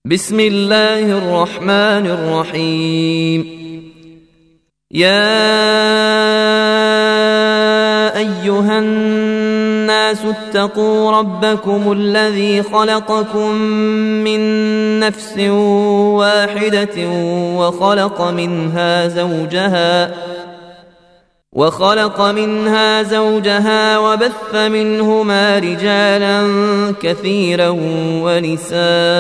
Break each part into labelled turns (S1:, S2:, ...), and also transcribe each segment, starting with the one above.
S1: بسم الله الرحمن الرحيم. يا أيها الناس اتقوا ربكم الذي خلقكم من نفس واحدة وخلق منها زوجها وبث منهما رجالا كثيرا ونساء،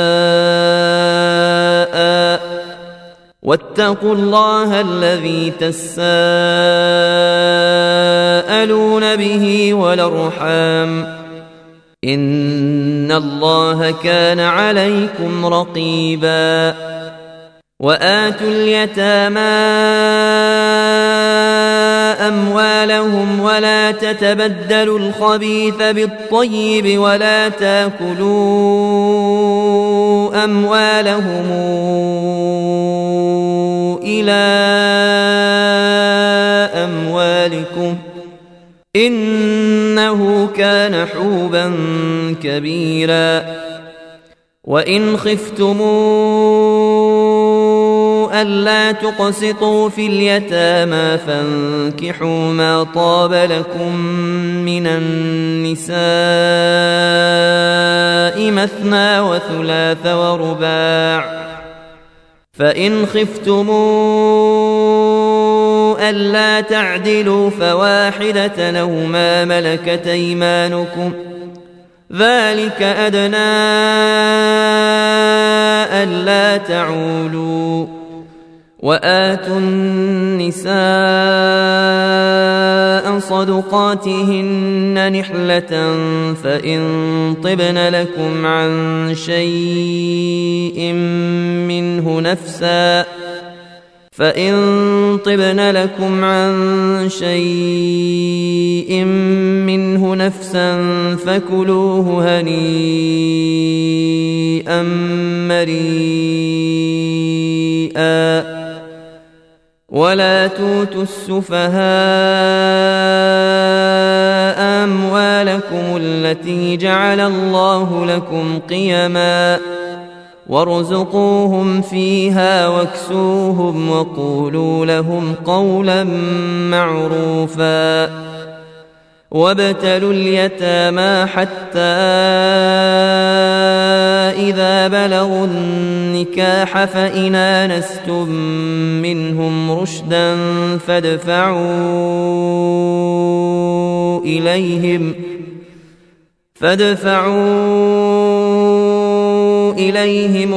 S1: واتقوا الله الذي تساءلون به والأرحام، إن الله كان عليكم رقيبا. وآتوا اليتامى أموالهم ولا تتبدلوا الخبيث بالطيب ولا تاكلوا أموالهم إلى أموالكم إنه كان حوبا كبيرا. وإن خفتموا ألا تقسطوا في اليتامى فانكحوا ما طاب لكم من النساء مثنى وثلاث ورباع، فإن خفتموا ألا تعدلوا فواحدة أو ما ملكت أيمانكم، ذلك أدنى ألا تعولوا. وآتوا النساء صدقاتهن نحلة فإن طبن لكم عن شيء منه نفسا فكلوه هنيئا مريئا. ولا توتوا السفهاء أموالكم التي جعل الله لكم قيما وارزقوهم فيها واكسوهم وقولوا لهم قولا معروفا. وابتلوا اليتامى حتى إذا بلغوا النكاح فإن آنستم منهم رشدا فادفعوا إليهم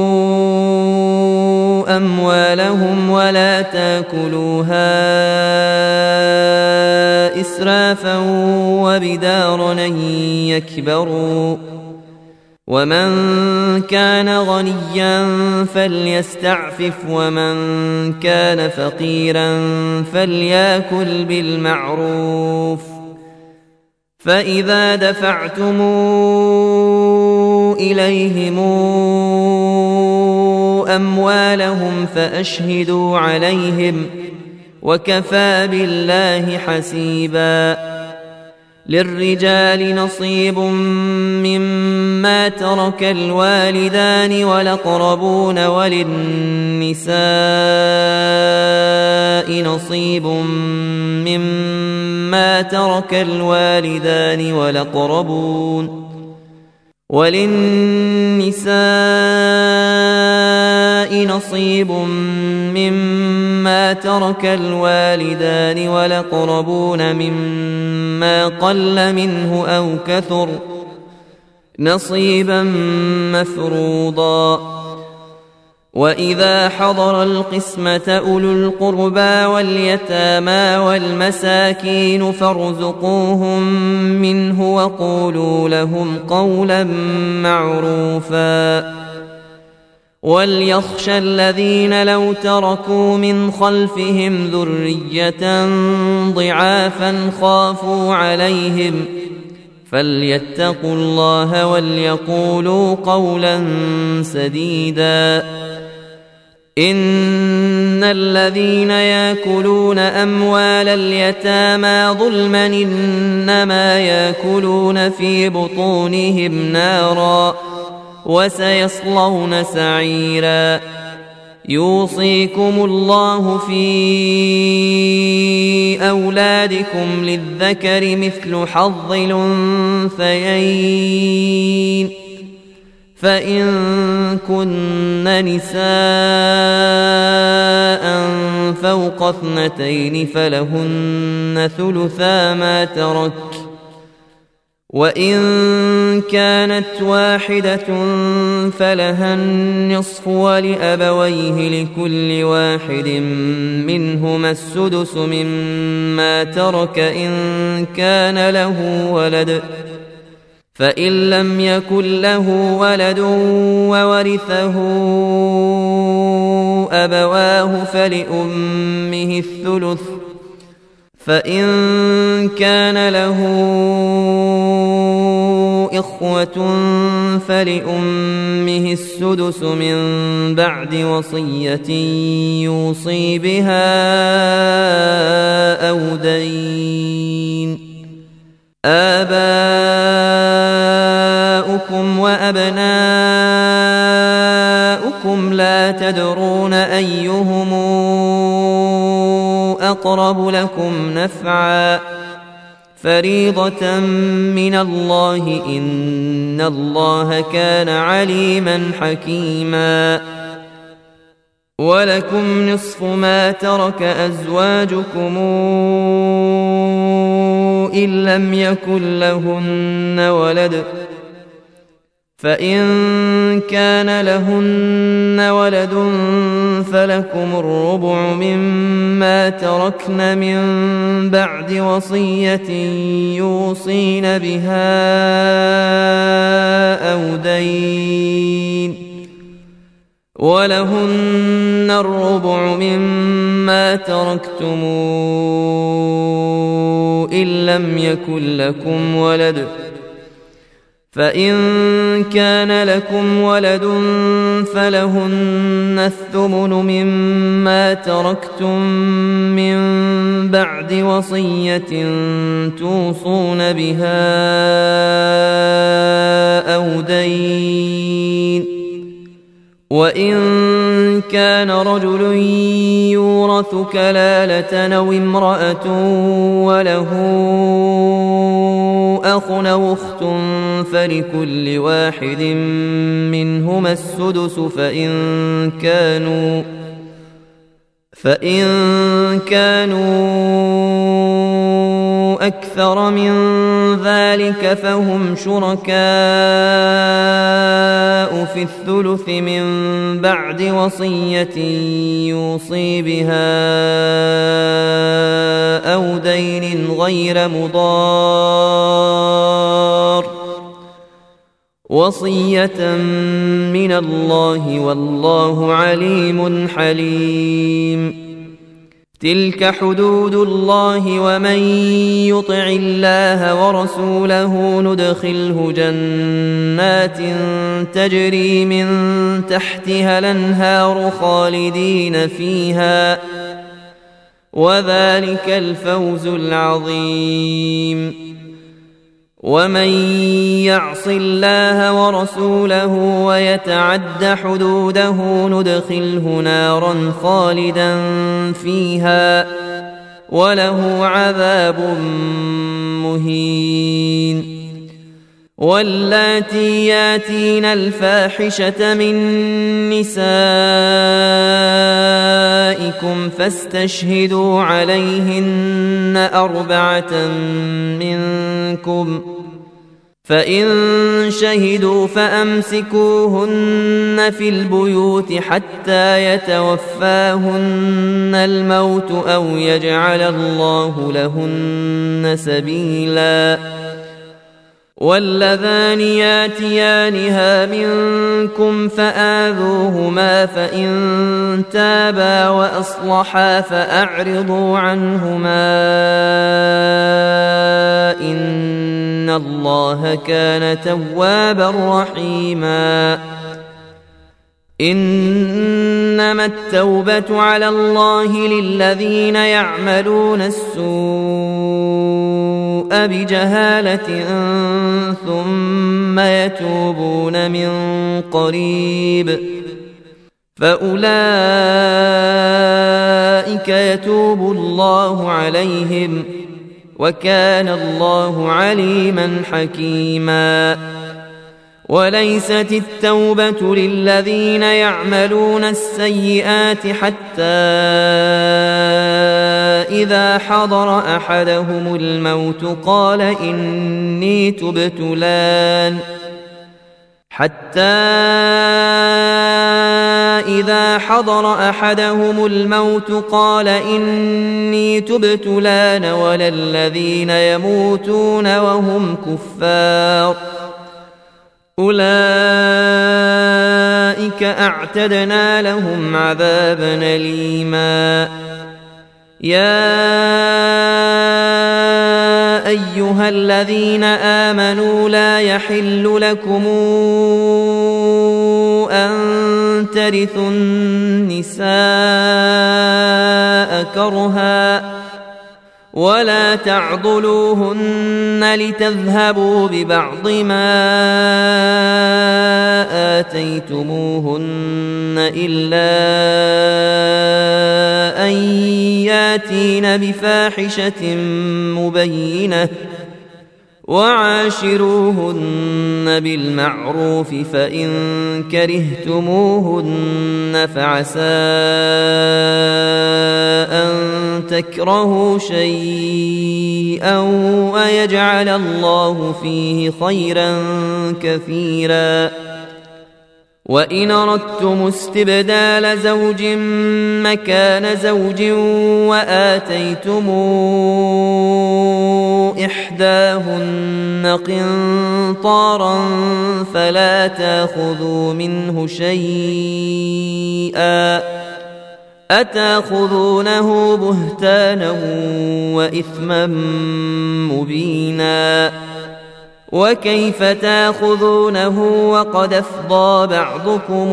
S1: أموالهم ولا تاكلوها إسرافا وبدارا أن يكبروا. ومن كان غنيا فليستعفف ومن كان فقيرا فليأكل بالمعروف. فإذا دفعتم إليهم أموالهم فأشهدوا عليهم وكفى بالله حسيبا. للرجال نصيب مما ترك الوالدان والأقربون وللنساء نصيب مما ترك الوالدان والأقربون مما قل منه أو كثر نصيبا مفروضا. وإذا حضر القسمة أولو القربى واليتامى والمساكين فارزقوهم منه وقولوا لهم قولا معروفا. وليخشى الذين لو تركوا من خلفهم ذرية ضعافا خافوا عليهم فليتقوا الله وليقولوا قولا سديدا. إن الذين يأكلون أموال اليتامى ظلما إنما يأكلون في بطونهم نارا وسيصلون سعيرا يوصيكم الله في أولادكم للذكر مثل حظ الأنثيين فإن كن نساء فوق 2 فلهن ثلثا ما ترك وإن كانت واحدة فلها النصف ولأبويه لكل واحد منهما السدس مما ترك إن كان له ولد فإن لم يكن له ولد وورثه أبواه فلأمه الثلث فإن كان له إخوة فلأمه السدس من بعد وصية يوصي بها أو دين آباؤكم وأبناؤكم لا تدرون أيهم أقرب لكم نفعا فريضة من الله إن الله كان عليما حكيما ولكم نصف ما ترك أزواجكم إن لم يكن لهن ولد فإن كان لهن ولد فلكم الربع مما تركن من بعد وصية يوصين بها أو دين ولهن الربع مما تركتم إن لم يكن لكم ولد فإن كان لكم ولد فلهن الثمن مما تركتم من بعد وصية توصون بها أو دين وإن كان رجل يورث كلالة أو امرأة وله أخ أو أخت فلكل واحد منهما السدس فإن كانوا أكثر من ذلك فهم شركاء في الثلث من بعد وصية يوصي بها أو دين غير مضار وصية من الله والله عليم حليم تلك حدود الله ومن يطع الله ورسوله ندخله جنات تجري من تحتها الأنهار خالدين فيها وذلك الفوز العظيم ومن يعص الله ورسوله ويتعد حدوده ندخله نارا خالدا فيها وله عذاب مهين واللاتي ياتين الفاحشة من نسائكم فاستشهدوا عليهن 4 منكم فإن شهدوا فأمسكوهن في البيوت حتى يتوفاهن الموت أو يجعل الله لهن سبيلا واللذان ياتيانها منكم فآذوهما فإن تابا وأصلحا فأعرضوا عنهما إن الله كان توابا رحيما إنما التوبة على الله للذين يعملون السوء بجهالة ثم يتوبون من قريب فأولئك يتوب الله عليهم وكان الله عليما حكيما. وليست التوبة للذين يعملون السيئات حتى إذا حضر أحدهم الموت قال إني تبت الآن ولا الذين يموتون وهم كفار أولئك أعتدنا لهم عذابا أليما. يا أيها الذين آمنوا لا يحل لكم أن ترثوا النساء كرها ولا تعضلوهن لتذهبوا ببعض ما آتيتموهن إلا أن ياتين بفاحشة مبينة وعاشروهن بالمعروف فإن كرهتموهن فعسى أن تكرهوا شيئا ويجعل الله فيه خيرا كثيرا. وإن أردتم استبدال زوج مكان زوج وآتيتم إحداهن قنطارا فلا تأخذوا منه شيئا أتأخذونه بهتانا وإثما مبينا. وكيف تأخذونه وقد أفضى بعضكم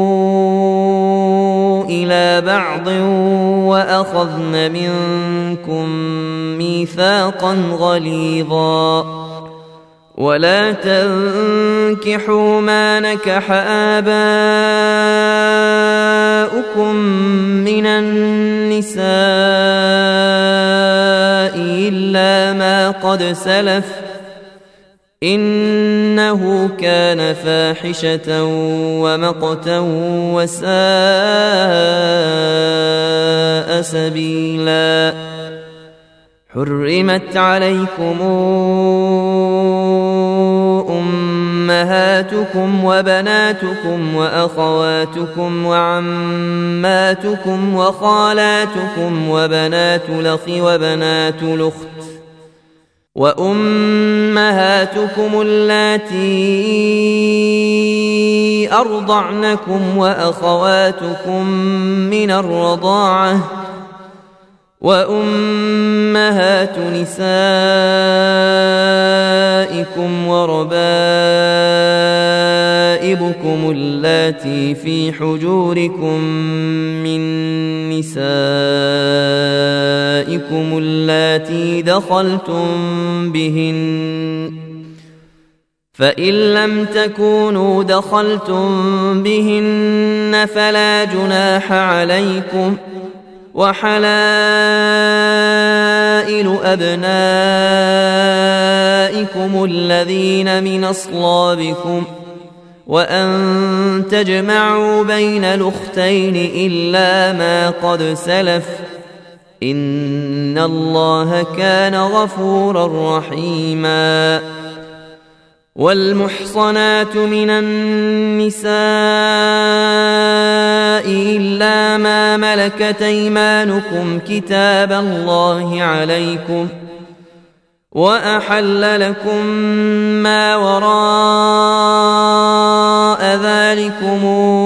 S1: إلى بعض وأخذن منكم ميثاقا غليظا. ولا تنكحوا ما نكح آباؤكم من النساء إلا ما قد سلف إنه كان فاحشة ومقتا وساء سبيلا. حرمت عليكم أمهاتكم وبناتكم وأخواتكم وعماتكم وخالاتكم وبنات الأخ وبنات الأخت وأمهاتكم اللاتي أرضعنكم وأخواتكم من الرضاعة وأمهات نسائكم وربائبكم اللاتي في حجوركم من نسائكم اللاتي دخلتم بهن فإن لم تكونوا دخلتم بهن فلا جناح عليكم وحلائل أبنائكم الذين من أصلابكم وأن تجمعوا بين الأختين إلا ما قد سلف إن الله كان غفورا رحيما. والمحصنات من النساء إلا ما ملكت أيمانكم كتاب الله عليكم وأحل لكم ما وراء ذلكم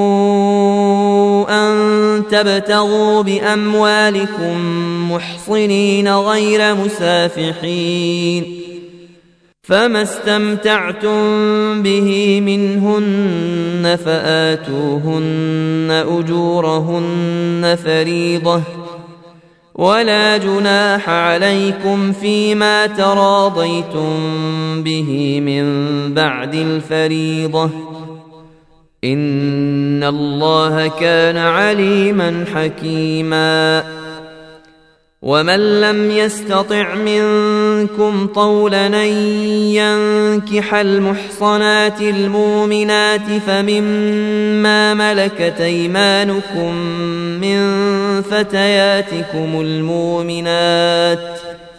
S1: أن تبتغوا بأموالكم محصنين غير مسافحين فما استمتعتم به منهن فآتوهن أجورهن فريضة ولا جناح عليكم فيما تراضيتم به من بعد الفريضة إن الله كان عليما حكيما ومن لم يستطع منكم طولا أن ينكح المحصنات المؤمنات فمما ملكت أيمانكم من فتياتكم المؤمنات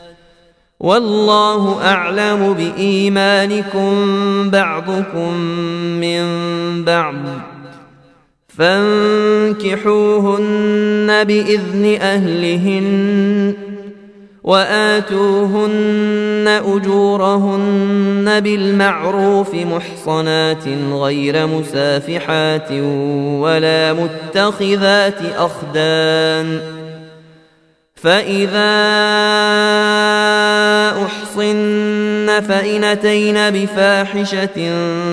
S1: والله أعلم بإيمانكم بعضكم من بعض فانكحوهن بإذن أهلهن وآتوهن أجورهن بالمعروف محصنات غير مسافحات ولا متخذات أخدان فإذا أحصن فإن أتين بفاحشة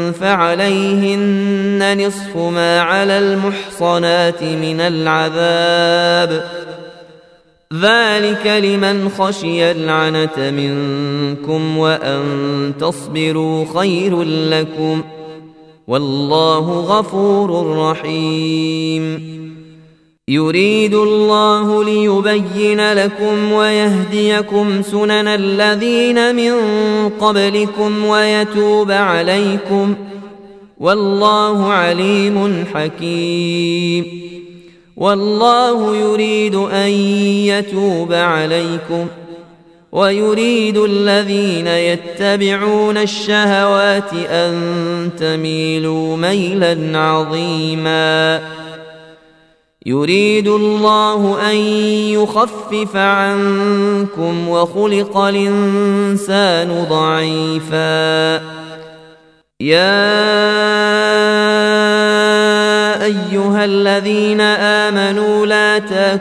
S1: فعليهن نصف ما على المحصنات من العذاب ذلك لمن خشي العنة منكم وأن تصبروا خير لكم والله غفور رحيم يريد الله ليبين لكم ويهديكم سنن الذين من قبلكم ويتوب عليكم والله عليم حكيم والله يريد أن يتوب عليكم ويريد الذين يتبعون الشهوات أن تميلوا ميلا عظيما يريد الله أن يخفف عنكم وخلق الإنسان ضعيفا يا أيها الذين آمنوا لا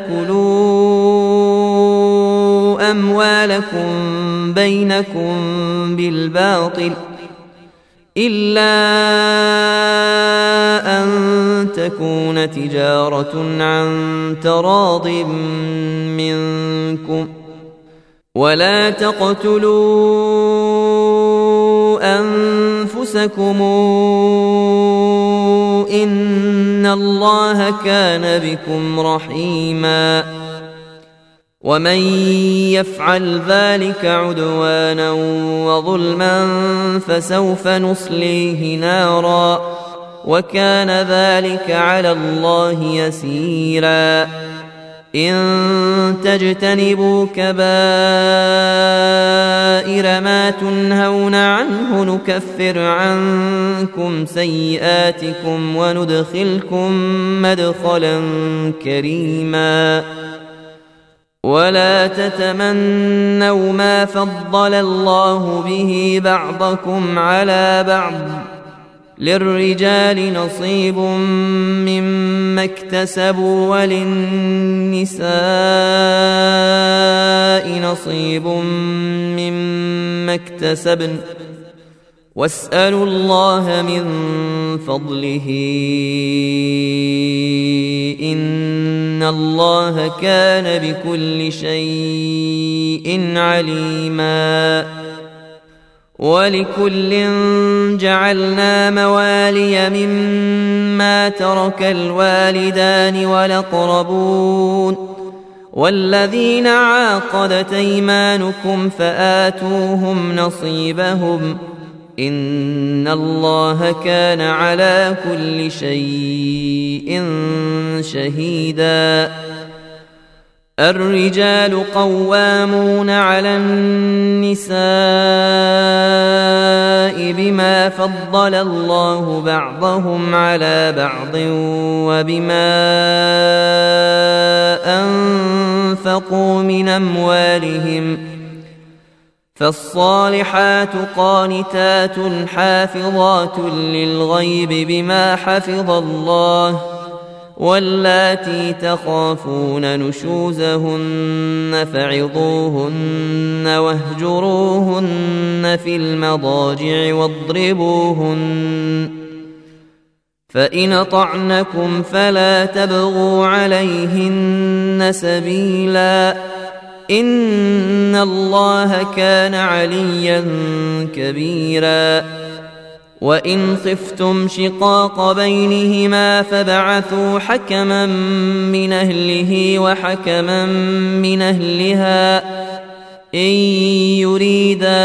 S1: تأكلوا أموالكم بينكم بالباطل إلا أن تكون تجارة عن تراض منكم ولا تقتلوا أنفسكم إن الله كان بكم رحيما ومن يفعل ذلك عدوانا وظلما فسوف نصليه نارا وكان ذلك على الله يسيرا إن تجتنبوا كبائر ما تنهون عنه نكفر عنكم سيئاتكم وندخلكم مدخلا كريما ولا تتمنوا ما فضل الله به بعضكم على بعض للرجال نصيب مما اكتسبوا وللنساء نصيب مما اكتسبن واسألوا الله من فضله إن الله كان بكل شيء عليما ولكل جعلنا موالي مما ترك الوالدان والأقربون والذين عاقدت أيمانكم فآتوهم نصيبهم إن الله كان على كل شيء شهيدا الرجال قوامون على النساء بما فضل الله بعضهم على بعض وبما أنفقوا من أموالهم فالصالحات قانتات حافظات للغيب بما حفظ الله واللاتي تخافون نشوزهن فعظوهن واهجروهن في المضاجع واضربوهن فإن أطعنكم فلا تبغوا عليهن سبيلا إن الله كان عليا كبيرا وإن خفتم شقاق بينهما فابعثوا حكما من أهله وحكما من أهلها إن يريدا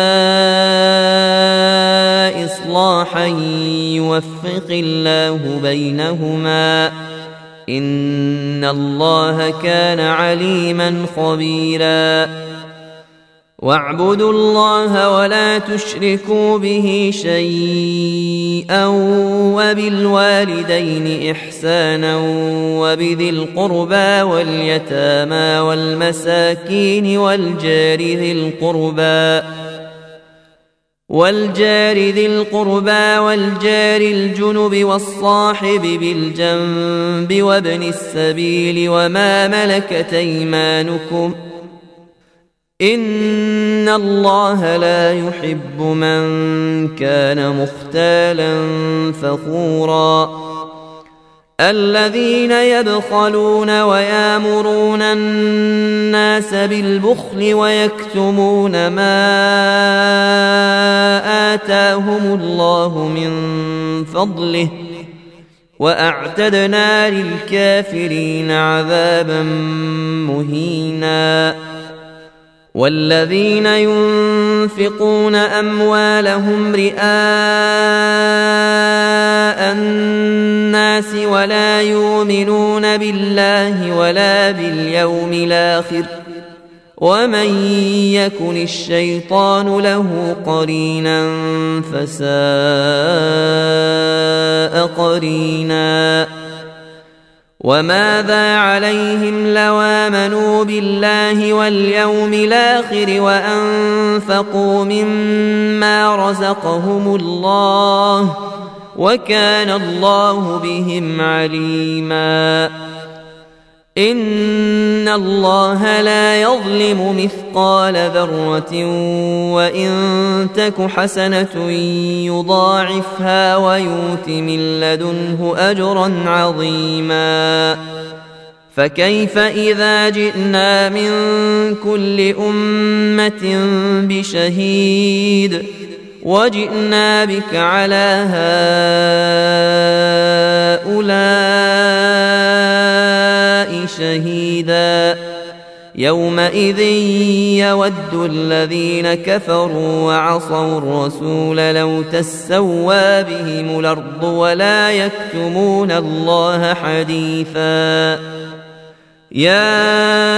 S1: إصلاحا يوفق الله بينهما إن الله كان عليما خبيرا واعبدوا الله ولا تشركوا به شيئا وبالوالدين إحسانا وبذي القربى واليتامى والمساكين والجار ذي القربى والجار الجنب والصاحب بالجنب وابن السبيل وما ملكت أيمانكم إن الله لا يحب من كان مختالا فخورا الذين يبخلون ويامرون الناس بالبخل ويكتمون ما آتاهم الله من فضله وأعتدنا للكافرين عذابا مهينا والذين ينفقون أموالهم رئاء الناس ولا يؤمنون بالله ولا باليوم الآخر ومن يكن الشيطان له قرينا فساء قرينا وماذا عليهم لو آمنوا بالله واليوم الآخر وأنفقوا مما رزقهم الله وكان الله بهم عليما إن الله لا يظلم مثقال ذرة وإن تك حسنة يضاعفها ويؤت من لدنه أجرا عظيما فكيف إذا جئنا من كل أمة بشهيد وجئنا بك على هؤلاء شهيدا يومئذ يود الذين كفروا وعصوا الرسول لو تسوى بهم الأرض ولا يكتمون الله حديثا يا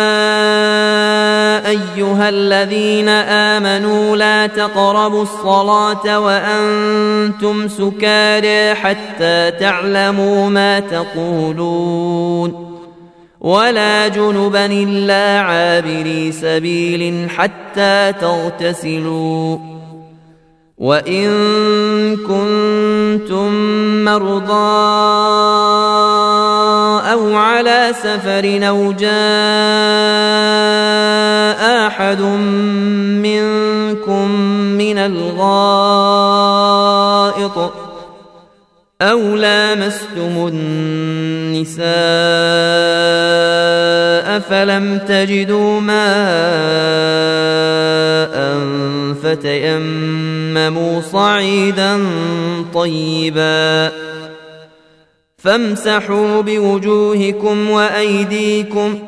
S1: أيها الذين آمنوا لا تقربوا الصلاة وأنتم سكارى حتى تعلموا ما تقولون ولا جنبا إلا عابري سبيل حتى تغتسلوا وإن كنتم مرضى أو على سفر أو جاء أحد منكم من الغائط أو لامستم النساء فلم تجدوا ماء فتيمموا صعيدا طيبا فامسحوا بوجوهكم وأيديكم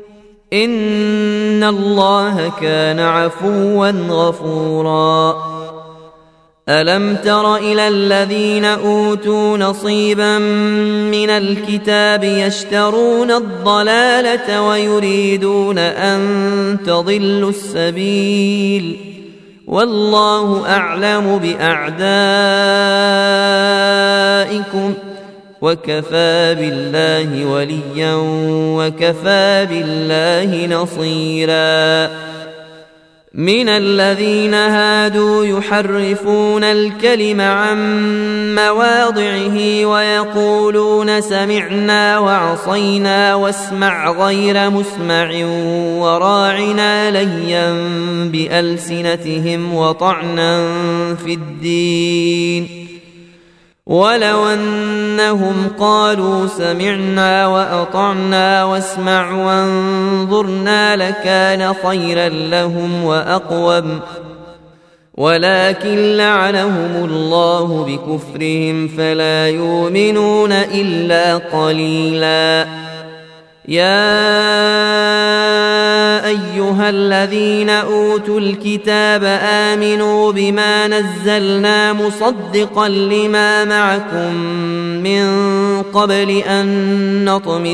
S1: إن الله كان عفوا غفورا ألم تر إلى الذين أوتوا نصيبا من الكتاب يشترون الضلالة ويريدون أن تضلوا السبيل والله أعلم بأعدائكم وكفى بالله وليا وكفى بالله نصيرا من الذين هادوا يحرفون الكلم عن مواضعه ويقولون سمعنا وعصينا واسمع غير مسمع وراعنا ليا بألسنتهم وطعنا في الدين ولو أنهم قالوا سمعنا وأطعنا واسمع وانظرنا لكان خيرا لهم وأقوم، ولكن لعنهم الله بكفرهم فلا يؤمنون إلا قليلا. يا أيها الذين أوتوا الكتاب آمنوا بما نزلنا مصدقا لما معكم من قبل أن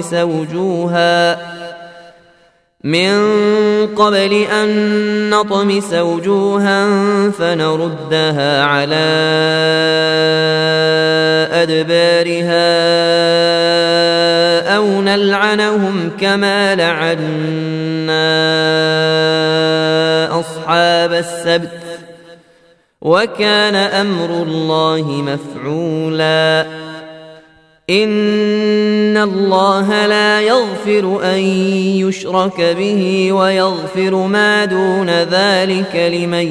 S1: نطمس وجوها فنردها على أدبارها أو نلعنهم كما لعنا أصحاب السبت وكان أمر الله مفعولا. إن الله لا يغفر أن يشرك به ويغفر ما دون ذلك لمن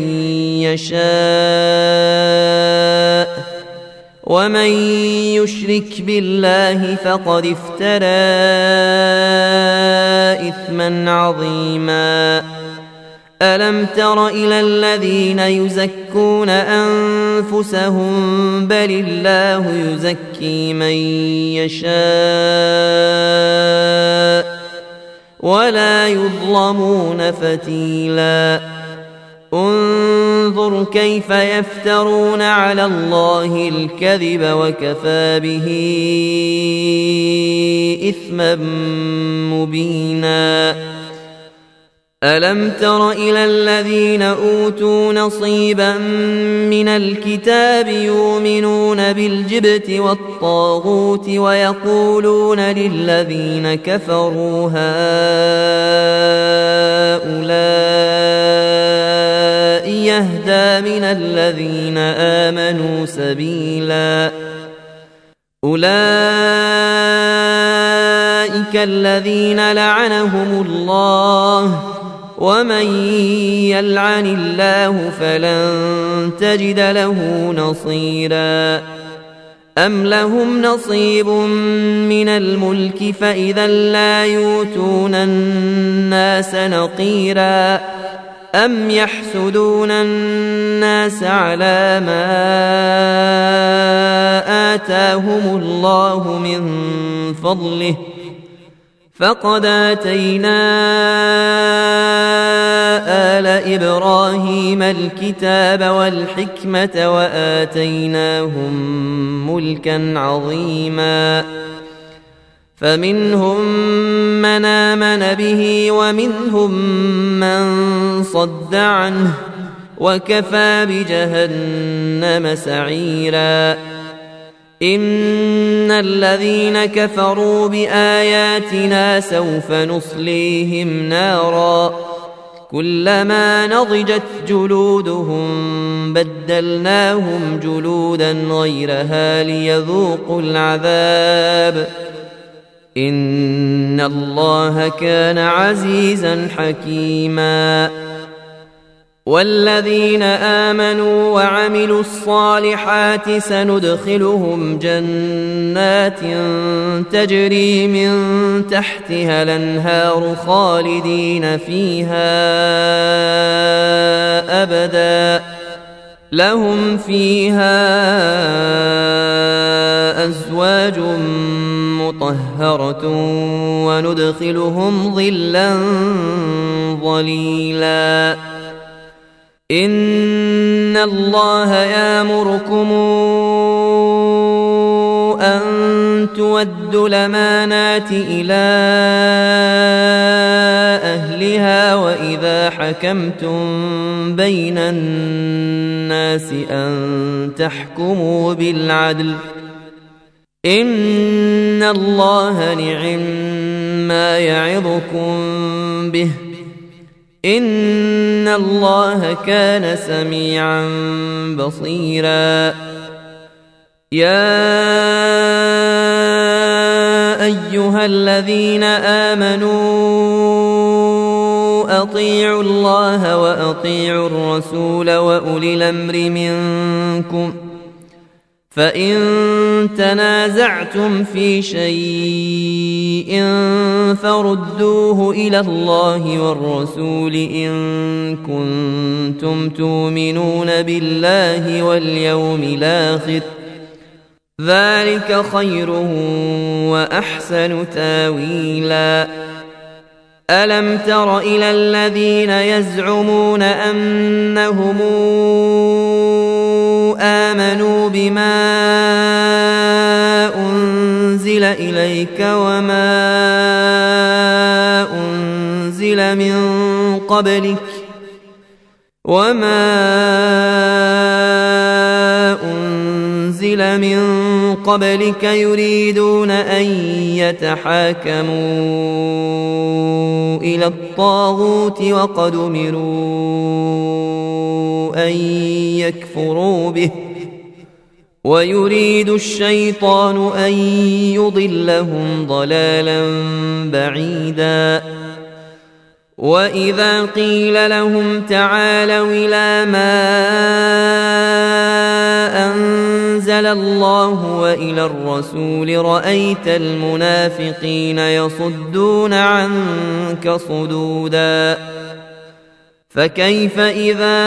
S1: يشاء، ومن يشرك بالله فقد افترى إثما عظيما. ألم تر إلى الذين يزكون أنفسهم بل الله يزكي من يشاء ولا يظلمون فتيلا. انظر كيف يفترون على الله الكذب وكفى به إثما مبينا. ألم تر إلى الذين أوتوا نصيبا من الكتاب يؤمنون بالجبت والطاغوت ويقولون للذين كفروا هؤلاء يهدى من الذين آمنوا سبيلا. أولئك الذين لعنهم الله ومن يلعن الله فلن تجد له نصيرا. أم لهم نصيب من الملك فإذا لا يؤتون الناس نقيرا. أم يحسدون الناس على ما آتاهم الله من فضله فقد آتينا آل إبراهيم الكتاب والحكمة وآتيناهم ملكا عظيما. فمنهم من آمن به ومنهم من صد عنه وكفى بجهنم سعيرا. إن الذين كفروا بآياتنا سوف نصليهم نارا كلما نضجت جلودهم بدلناهم جلودا غيرها ليذوقوا العذاب إن الله كان عزيزا حكيما. والذين آمنوا وعملوا الصالحات سندخلهم جنات تجري من تحتها الأنهار خالدين فيها أبدا لهم فيها أزواج مطهرة وندخلهم ظلا ظليلا. إن الله يأمركم أن تودوا الأمانات إلى أهلها وإذا حكمتم بين الناس أن تحكموا بالعدل إن الله نعم ما يعظكم به إن الله كان سميعا بصيرا. يا أيها الذين آمنوا أطيعوا الله وأطيعوا الرسول وأولي الأمر منكم فإن تنازعتم في شيء فردوه إلى الله والرسول إن كنتم تؤمنون بالله واليوم الآخر، ذلك خير وأحسن تاويلا. ألم تر إلى الذين يزعمون أنهم آمنوا بما أنزل إليك وما أنزل من قبلك يريدون أن يتحاكموا إلى الطاغوت وقد أمروا أن يكفروا به ويريد الشيطان أن يضلهم ضلالا بعيدا. وإذا قيل لهم تعالوا إلى ما أنزل الله وإلى الرسول رأيت المنافقين يصدون عنك صدودا. فكيف إذا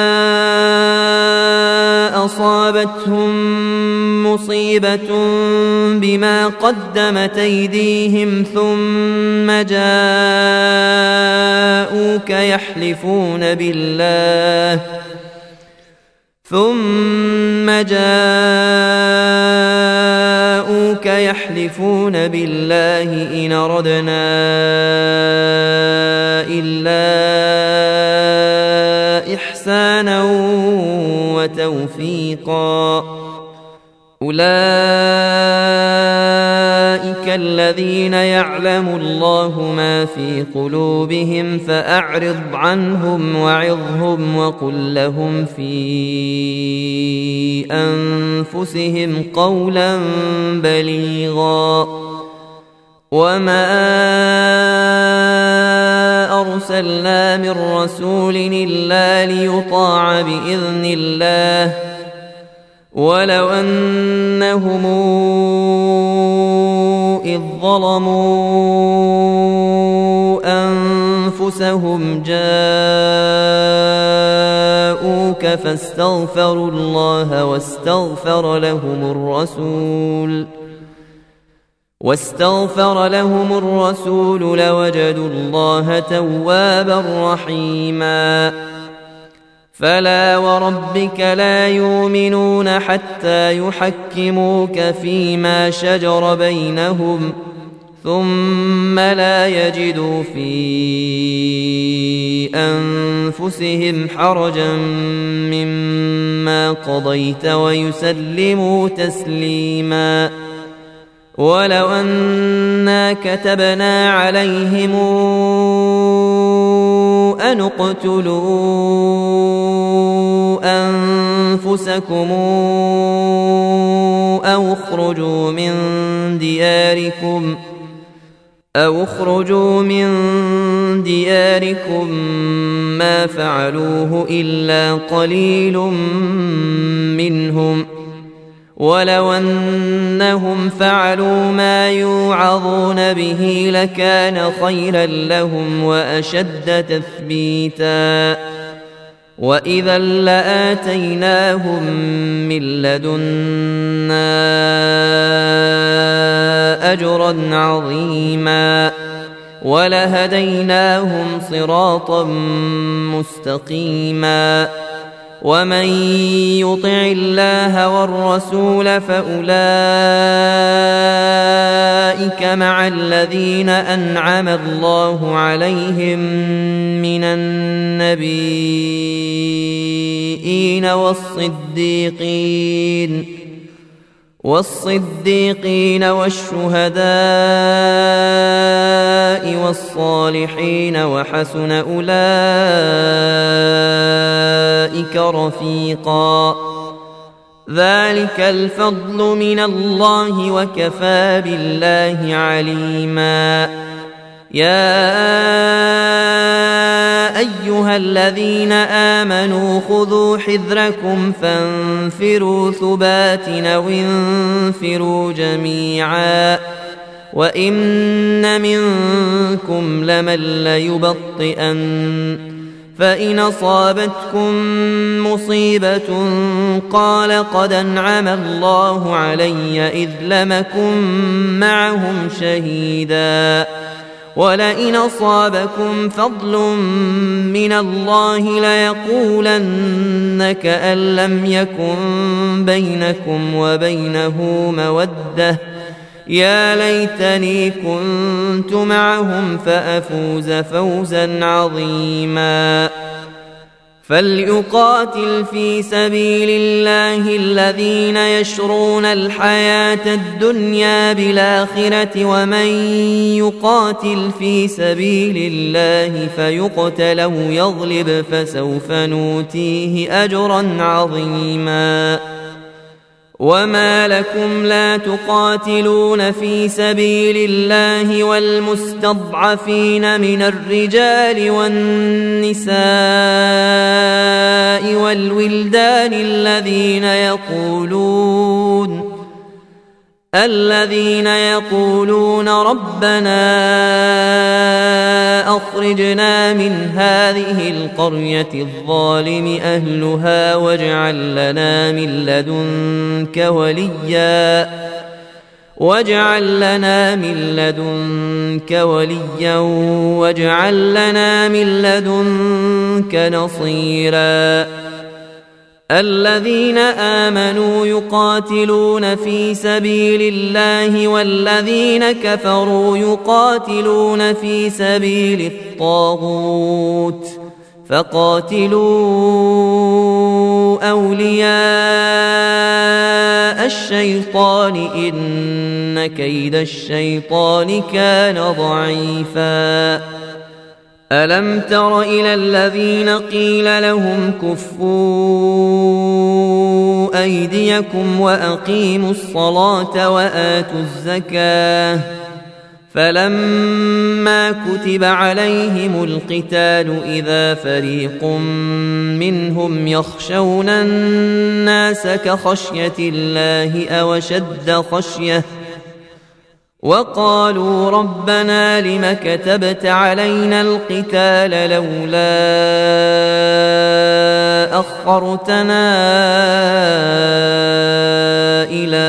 S1: أصابتهم مصيبة بما قدمت أيديهم ثم جاءوك يحلفون بالله إن أردنا إلا إحسانا وتوفيقا. أولئك الذين يعلم الله ما في قلوبهم فأعرض عنهم وعظهم وقل لهم في أنفسهم قولا بليغا. وما أرسلنا من رسول إلا ليطاع بإذن الله ولو أنهم إذ ظلموا أنفسهم جاءوك فاستغفروا الله واستغفر لهم الرسول لوجدوا الله توابا رحيما. فلا وربك لا يؤمنون حتى يحكموك فيما شجر بينهم ثم لا يجدوا في أنفسهم حرجا مما قضيت ويسلموا تسليما. ولو أنا كتبنا عليهم أن اقتلوا أنفسكم أو اخرجوا من دياركم ما فعلوه إلا قليل منهم ولو أنهم فعلوا ما يوعظون به لكان خيرا لهم وأشد تثبيتا. وإذا لآتيناهم من لدنا أجرا عظيما ولهديناهم صراطا مستقيما. ومن يطع الله والرسول فأولئك مع الذين أنعم الله عليهم من النبيين والصديقين والشهداء والصالحين وحسن أولئك رفيقا. ذلك الفضل من الله وكفى بالله عليما. يا أيها الذين آمنوا خذوا حذركم فانفروا ثبات أو انفروا جميعا وإن منكم لمن ليبطئن فإن أصابتكم مصيبة قال قد أنعم الله علي إذ لم أكن معهم شهيدا ولئن أصابكم فضل من الله ليقولن كأن لم يكن بينكم وبينه مودة يا ليتني كنت معهم فأفوز فوزا عظيما فليقاتل في سبيل الله الذين يشرون الحياة الدنيا بالآخرة ومن يقاتل في سبيل الله فيقتل أو يغلب فسوف نؤتيه أجرا عظيما وما لكم لا تقاتلون في سبيل الله والمستضعفين من الرجال والنساء والولدان الذين يقولون ربنا أخرجنا من هذه القرية الظالم أهلها واجعل لنا من لدنك وليا واجعل لنا من لدنك نصيرا الذين آمنوا يقاتلون في سبيل الله والذين كفروا يقاتلون في سبيل الطاغوت فقاتلوا أولياء الشيطان إن كيد الشيطان كان ضعيفا ألم تر إلى الذين قيل لهم كفوا أيديكم وأقيموا الصلاة وآتوا الزكاة فلما كتب عليهم القتال إذا فريق منهم يخشون الناس كخشية الله أو أشد خشية وقالوا ربنا لم كتبت علينا القتال لولا أخرتنا إلى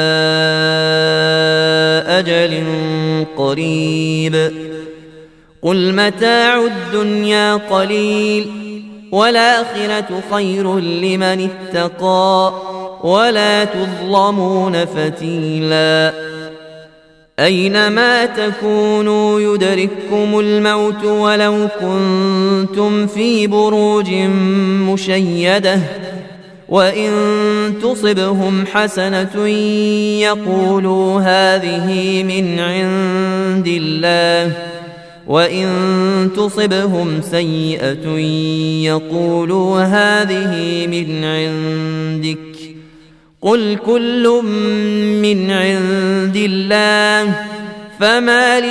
S1: أجل قريب قل متاع الدنيا قليل والآخرة خير لمن اتقى ولا تظلمون فتيلا أينما تكونوا يدرككم الموت ولو كنتم في بروج مشيدة وإن تصبهم حسنة يقولوا هذه من عند الله وإن تصبهم سيئة يقولوا هذه من عندك قل كل من عند الله فما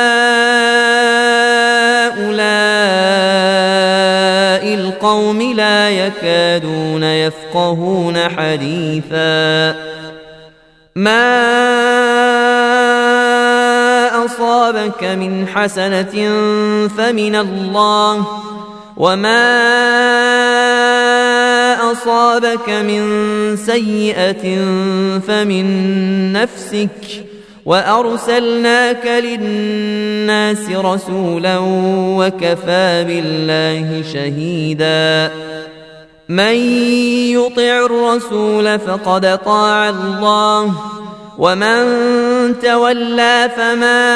S1: لهؤلاء القوم لا يكادون يفقهون حديثا ما أصابك من حسنة فمن الله وما أصابك من سيئة فمن نفسك وأرسلناك للناس رسولا وكفى بالله شهيدا من يطع الرسول فقد طاع الله ومن تولى فما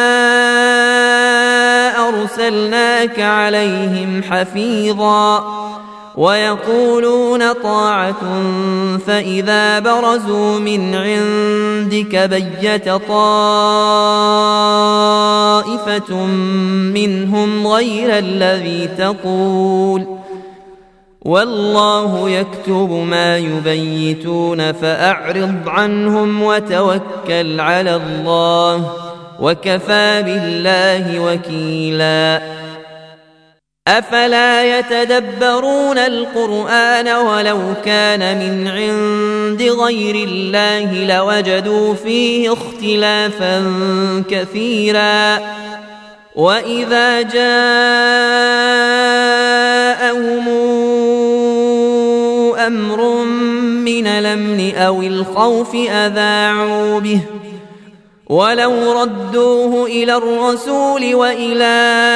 S1: أرسلناك عليهم حفيظا ويقولون طاعة فإذا برزوا من عندك بيت طائفة منهم غير الذي تقول والله يكتب ما يبيتون فأعرض عنهم وتوكل على الله وكفى بالله وكيلا أفلا يتدبرون القرآن ولو كان من عند غير الله لوجدوا فيه اختلافا كثيرا وإذا جاءهم أمر من الأمن أو الخوف أذاعوا به ولو ردوه إلى الرسول وإلى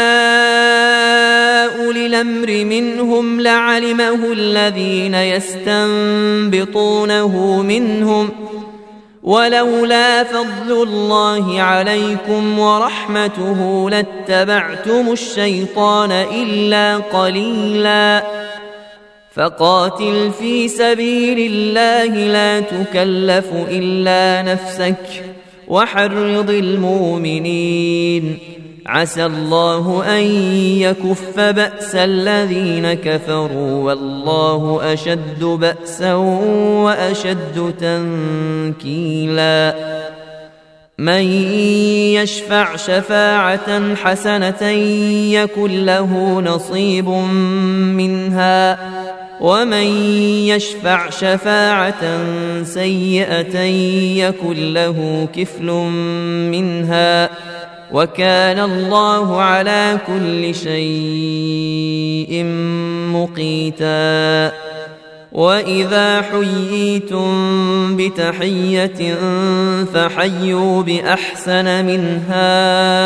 S1: أولي الأمر منهم لعلمه الذين يستنبطونه منهم ولولا فضل الله عليكم ورحمته لاتبعتم الشيطان إلا قليلا فقاتل في سبيل الله لا تكلف إلا نفسك وحرض المؤمنين عسى الله أن يكف بأس الذين كفروا والله أشد بأسا وأشد تنكيلا من يشفع شفاعة حسنة يكن له نصيب منها ومن يشفع شفاعة سيئة يكن له كفل منها وكان الله على كل شيء مقيتا وإذا حييتم بتحية فحيوا بأحسن منها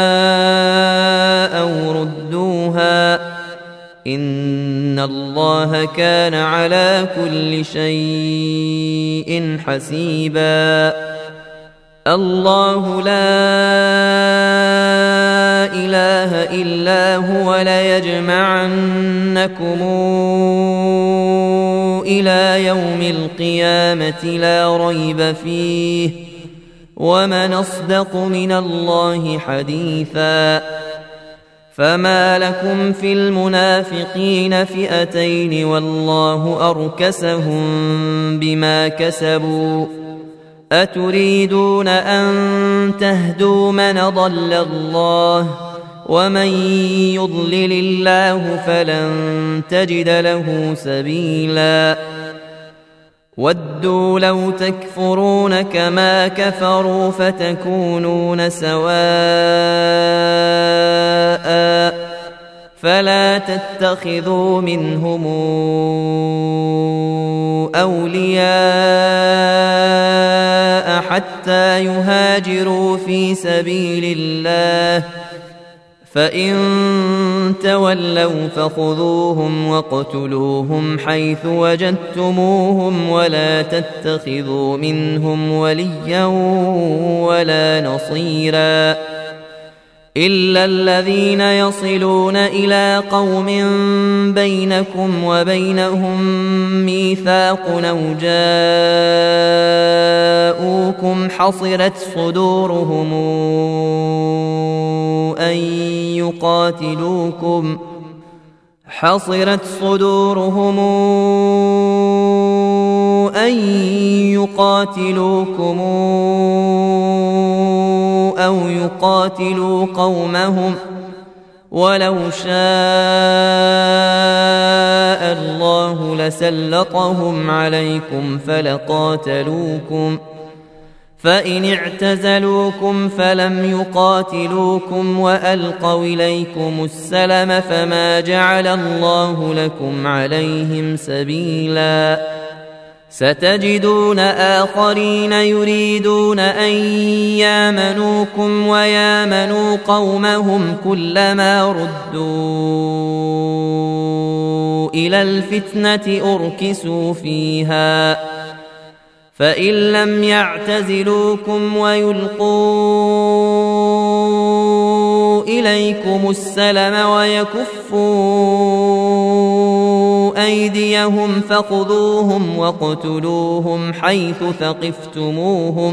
S1: أو ردوها إن الله كان على كل شيء حسيبا الله لا إله إلا هو ليجمعنكم إلى يوم القيامة لا ريب فيه ومن أصدق من الله حديثا فما لكم في المنافقين فئتين والله أركسهم بما كسبوا أتريدون أن تهدوا من ضل الله ومن يضلل الله فلن تجد له سبيلا ودوا لو تكفرون كما كفروا فتكونون سواء فلا تتخذوا منهم أولياء حتى يهاجروا في سبيل الله فإن تولوا فخذوهم واقتلوهم حيث وجدتموهم ولا تتخذوا منهم وليا ولا نصيرا إلا الذين يصلون إلى قوم بينكم وبينهم ميثاق أو جاءوكم حصرت صدورهم أن يقاتلوكم أو يقاتلوا قومهم ولو شاء الله لسلطهم عليكم فلقاتلوكم فإن اعتزلوكم فلم يقاتلوكم وألقوا إليكم السلم فما جعل الله لكم عليهم سبيلا ستجدون آخرين يريدون أن يامنوكم ويامنوا قومهم كلما ردوا إلى الفتنة أركسوا فيها فإن لم يعتزلوكم ويلقوا إليكم السلم ويكفوا أيديهم فخذوهم واقتلوهم حيث ثقفتموهم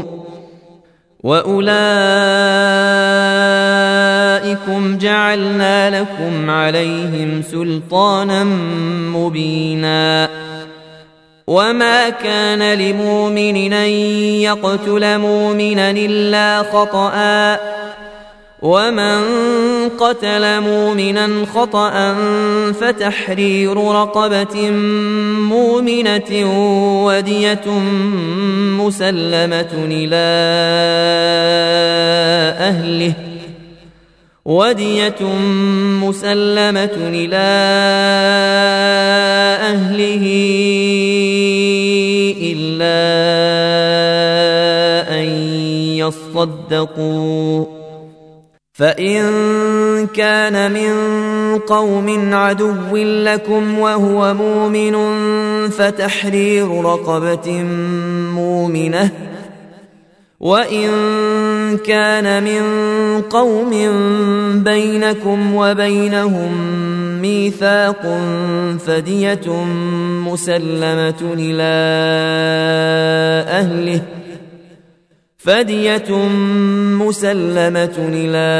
S1: وأولئكم جعلنا لكم عليهم سلطانا مبينا وما كان لمؤمن أن يقتل مؤمنا إلا خطأ ومن قتل مؤمنا خطأ فتحرير رقبة مؤمنة ودية مسلمة إلى أهله إلا أن يصدقوا، فإن كان من قوم عدو لكم وهو مؤمن فتحرير رقبة مؤمنة، وإن كان من قوم بينكم وبينهم ميثاق فدية مسلمة إلى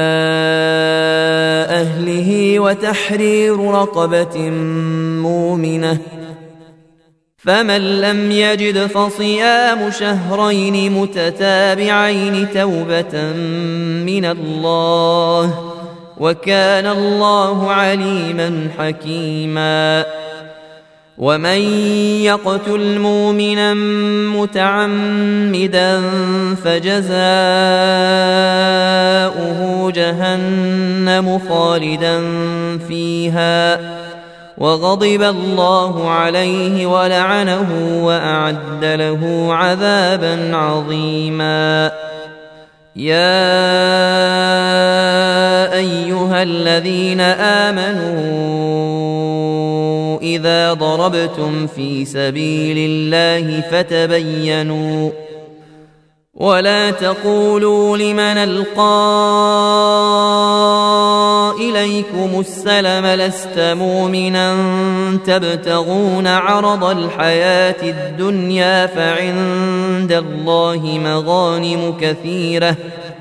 S1: أهله وتحرير رقبة مؤمنة، فمن لم يجد فصيام شهرين متتابعين توبة من الله، وكان الله عليما حكيما. ومن يقتل مؤمنا متعمدا فجزاؤه جهنم خالدا فيها وغضب الله عليه ولعنه وأعد له عذابا عظيما. يا أيها الذين آمنوا إذا ضربتم في سبيل الله فتبينوا ولا تقولوا لمن ألقى إليكم السلم لست مؤمنا تبتغون عرض الحياة الدنيا فعند الله مغانم كثيرة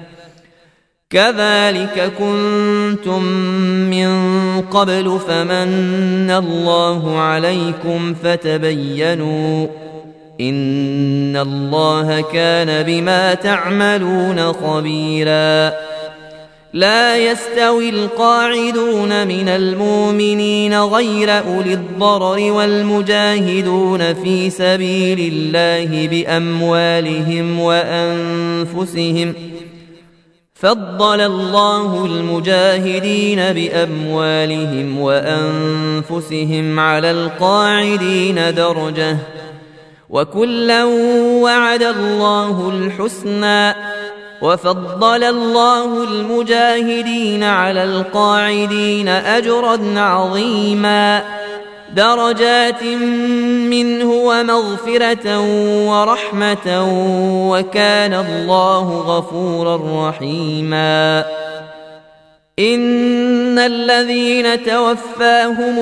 S1: كذلك كنتم من قبل فمن الله عليكم فتبينوا إن الله كان بما تعملون خبيرا. لا يستوي القاعدون من المؤمنين غير أولي الضرر والمجاهدون في سبيل الله بأموالهم وأنفسهم، فضل الله المجاهدين بأموالهم وأنفسهم على القاعدين درجة، وكلا وعد الله الحسنى، وفضل الله المجاهدين على القاعدين أجرا عظيما، درجات منه ومغفرة ورحمة، وكان الله غفورا رحيما. إن الذين توفاهم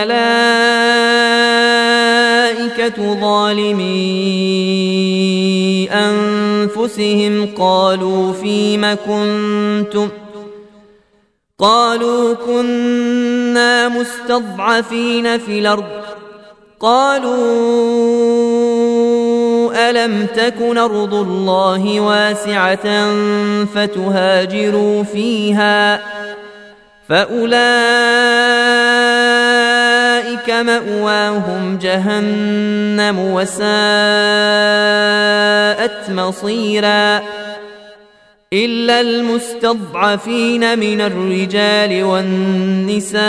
S1: الملائكة ظالمي أنفسهم قالوا فيم كنتم قالوا كنا مستضعفين في الأرض قالوا ألم تكن أرض الله واسعة فتهاجروا فيها فأولئك مأواهم جهنم وساءت مصيرا إلا المستضعفين من الرجال والنساء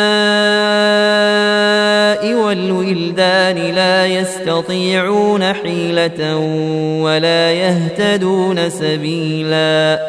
S1: والولدان لا يستطيعون حيلة ولا يهتدون سبيلا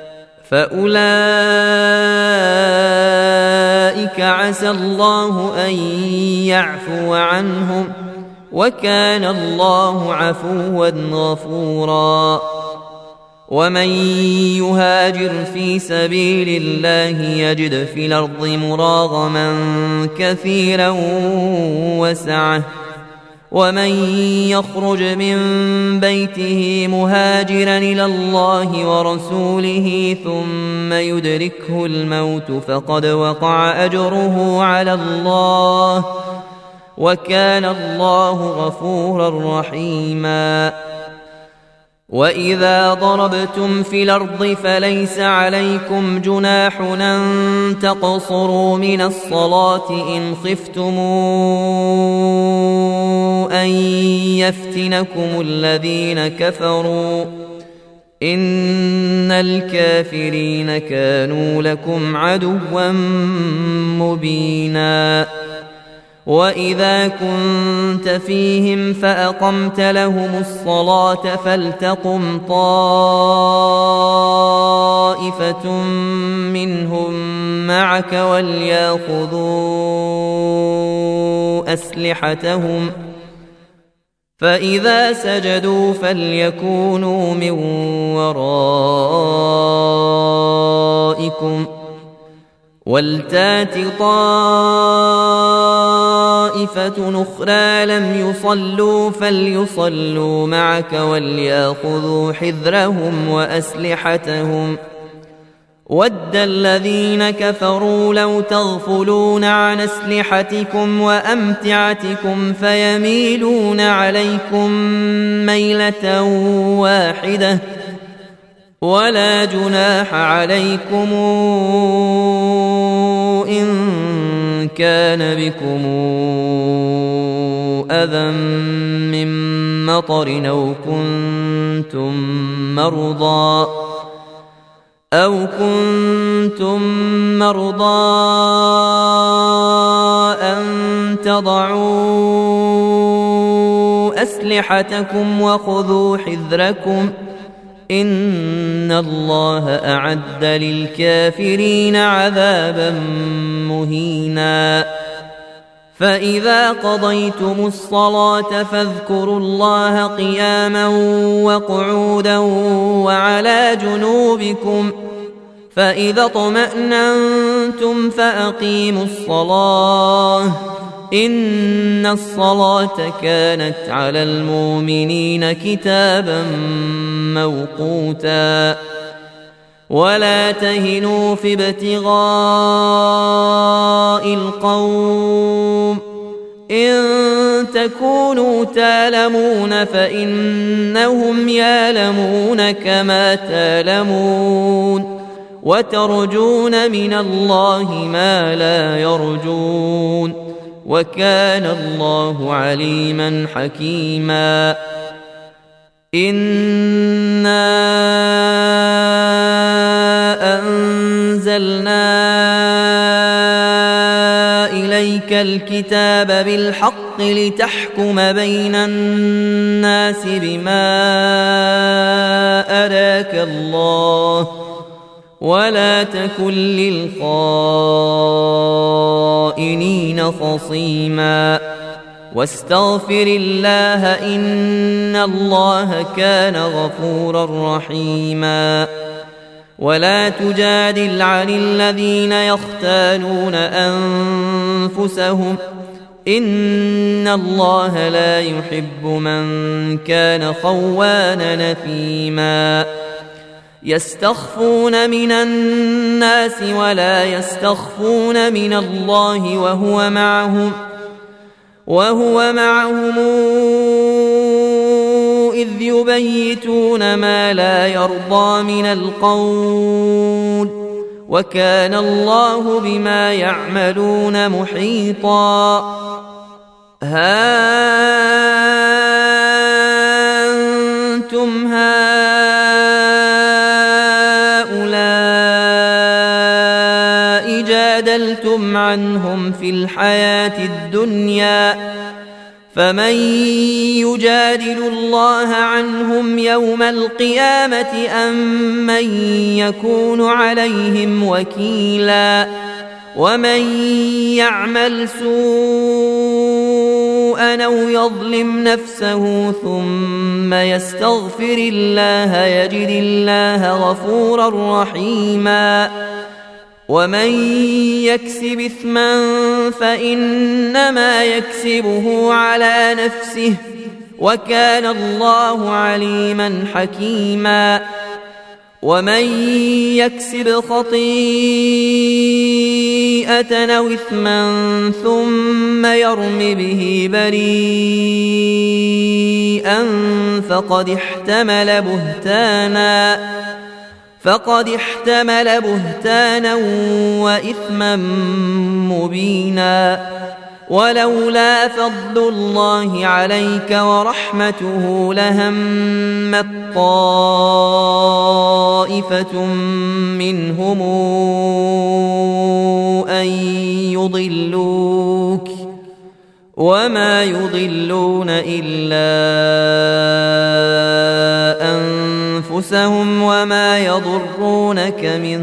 S1: فأولئك عسى الله أن يعفو عنهم وكان الله عفوا غفورا. ومن يهاجر في سبيل الله يجد في الأرض مراغما كثيرا وسعة ومن يخرج من بيته مهاجرا إلى الله ورسوله ثم يدركه الموت فقد وقع أجره على الله وكان الله غفورا رحيما. وإذا ضربتم في الأرض فليس عليكم جناح أن تقصروا من الصلاة إن خفتم أن يفتنكم الذين كفروا إن الكافرين كانوا لكم عدوا مبينا وإذا كنت فيهم فأقمت لهم الصلاة فلتقم طائفة منهم معك وليأخذوا أسلحتهم فإذا سجدوا فليكونوا من ورائكم ولتات طائفة أخرى لم يصلوا فليصلوا معك وليأخذوا حذرهم وأسلحتهم ود الذين كفروا لو تغفلون عن أسلحتكم وأمتعتكم فيميلون عليكم ميلة واحدة ولا جناح عليكم إن كان بكم أذى من مطر أو كنتم مرضى أن تضعوا أسلحتكم وخذوا حذركم إن الله أعد للكافرين عذابا مهينا فإذا قضيتم الصلاة فاذكروا الله قياما وقعودا وعلى جنوبكم فإذا اطمأننتم فأقيموا الصلاة إن الصلاة كانت على المؤمنين كتابا موقوتا ولا تهنوا في ابتغاء القوم إن تكونوا تألمون فإنهم يألمون كما تألمون وترجون من الله ما لا يرجون وكان الله عليما حكيما إنا أنزلنا إليك الكتاب بالحق لتحكم بين الناس بما أراك الله ولا تكن للخائنين خصيما واستغفر الله إن الله كان غفورا رحيما ولا تجادل عن الذين يختانون أنفسهم إن الله لا يحب من كان خوانا نثيما يستخفون من الناس ولا يستخفون من الله وهو معهم إذ يبيتون ما لا يرضى من القول وكان الله بما يعملون محيطا ها أنتم هؤلاء جادلتم عنهم في الحياة الدنيا فمن يجادل الله عنهم يوم القيامة أم من يكون عليهم وكيلا ومن يعمل سوءا أو يظلم نفسه ثم يستغفر الله يجد الله غفورا رحيما ومن يكسب إثما فإنما يكسبه على نفسه وكان الله عليما حكيما ومن يكسب خطيئة أو إثما ثم يرم به بريئا فقد احتمل بهتانا وإثما مبينا. ولولا فضل الله عليك ورحمته لهمت طائفة منهم أن يضلوك وما يضلون إلا أنفسهم وما يضرونك من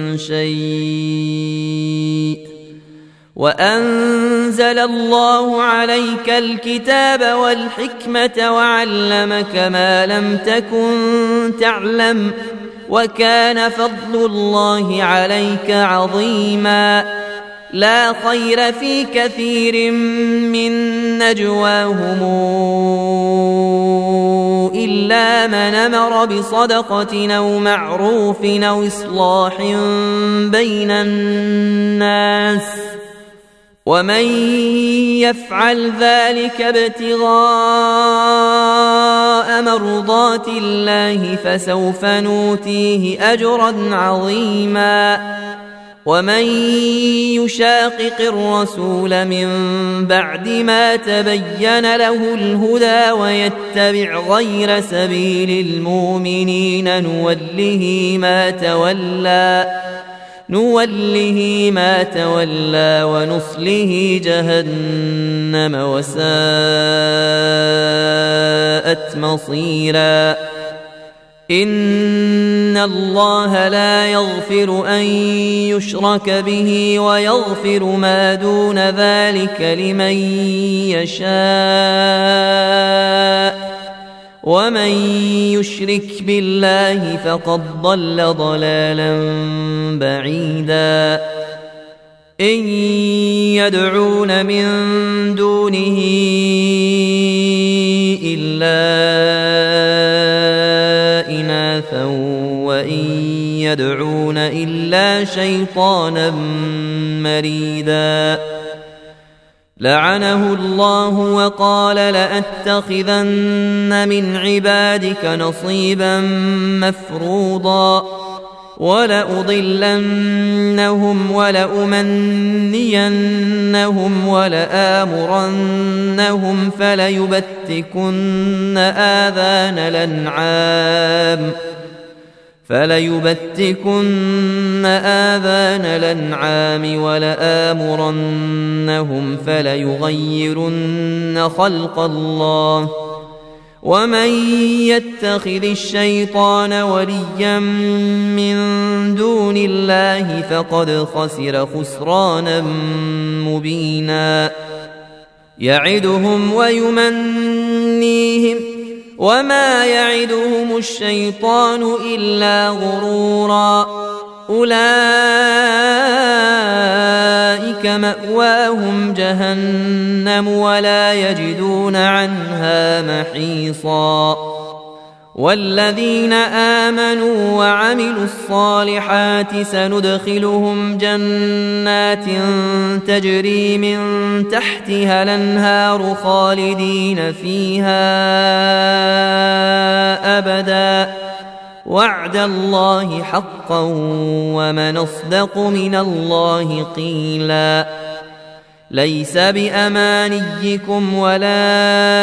S1: شيء. وأنزل الله عليك الكتاب والحكمة وعلمك ما لم تكن تعلم وكان فضل الله عليك عظيما. لا خير في كثير من نجواهم إلا من أمر بصدقة أو معروف أو إصلاح بين الناس ومن يفعل ذلك ابتغاء مرضات الله فسوف نؤتيه أجرا عظيما. ومن يشاقق الرسول من بعد ما تبين له الهدى ويتبع غير سبيل المؤمنين نوله ما تولى ونصله جهنم وساءت مصيرا. إن الله لا يغفر أن يشرك به ويغفر ما دون ذلك لمن يشاء ومن يشرك بالله فقد ضل ضلالا بعيدا. إن يدعون من دونه إلا إناثا وإن يدعون إلا شيطانا مريدا. لعنه الله وقال لأتخذن من عبادك نصيبا مفروضا ولأضلنهم ولأمنينهم ولآمرنهم فليبتكن آذان الأنعام ولآمرنهم فليغيرن خلق الله. ومن يتخذ الشيطان وليا من دون الله فقد خسر خسرانا مبينا. يعدهم ويمنيهم وما يعدهم الشيطان إلا غرورا. أولئك مأواهم جهنم ولا يجدون عنها محيصا. والذين آمنوا وعملوا الصالحات سندخلهم جنات تجري من تحتها الأنهار خالدين فيها أبدا وعد الله حقا ومن أصدق من الله قيلا. ليس بأمانيكم ولا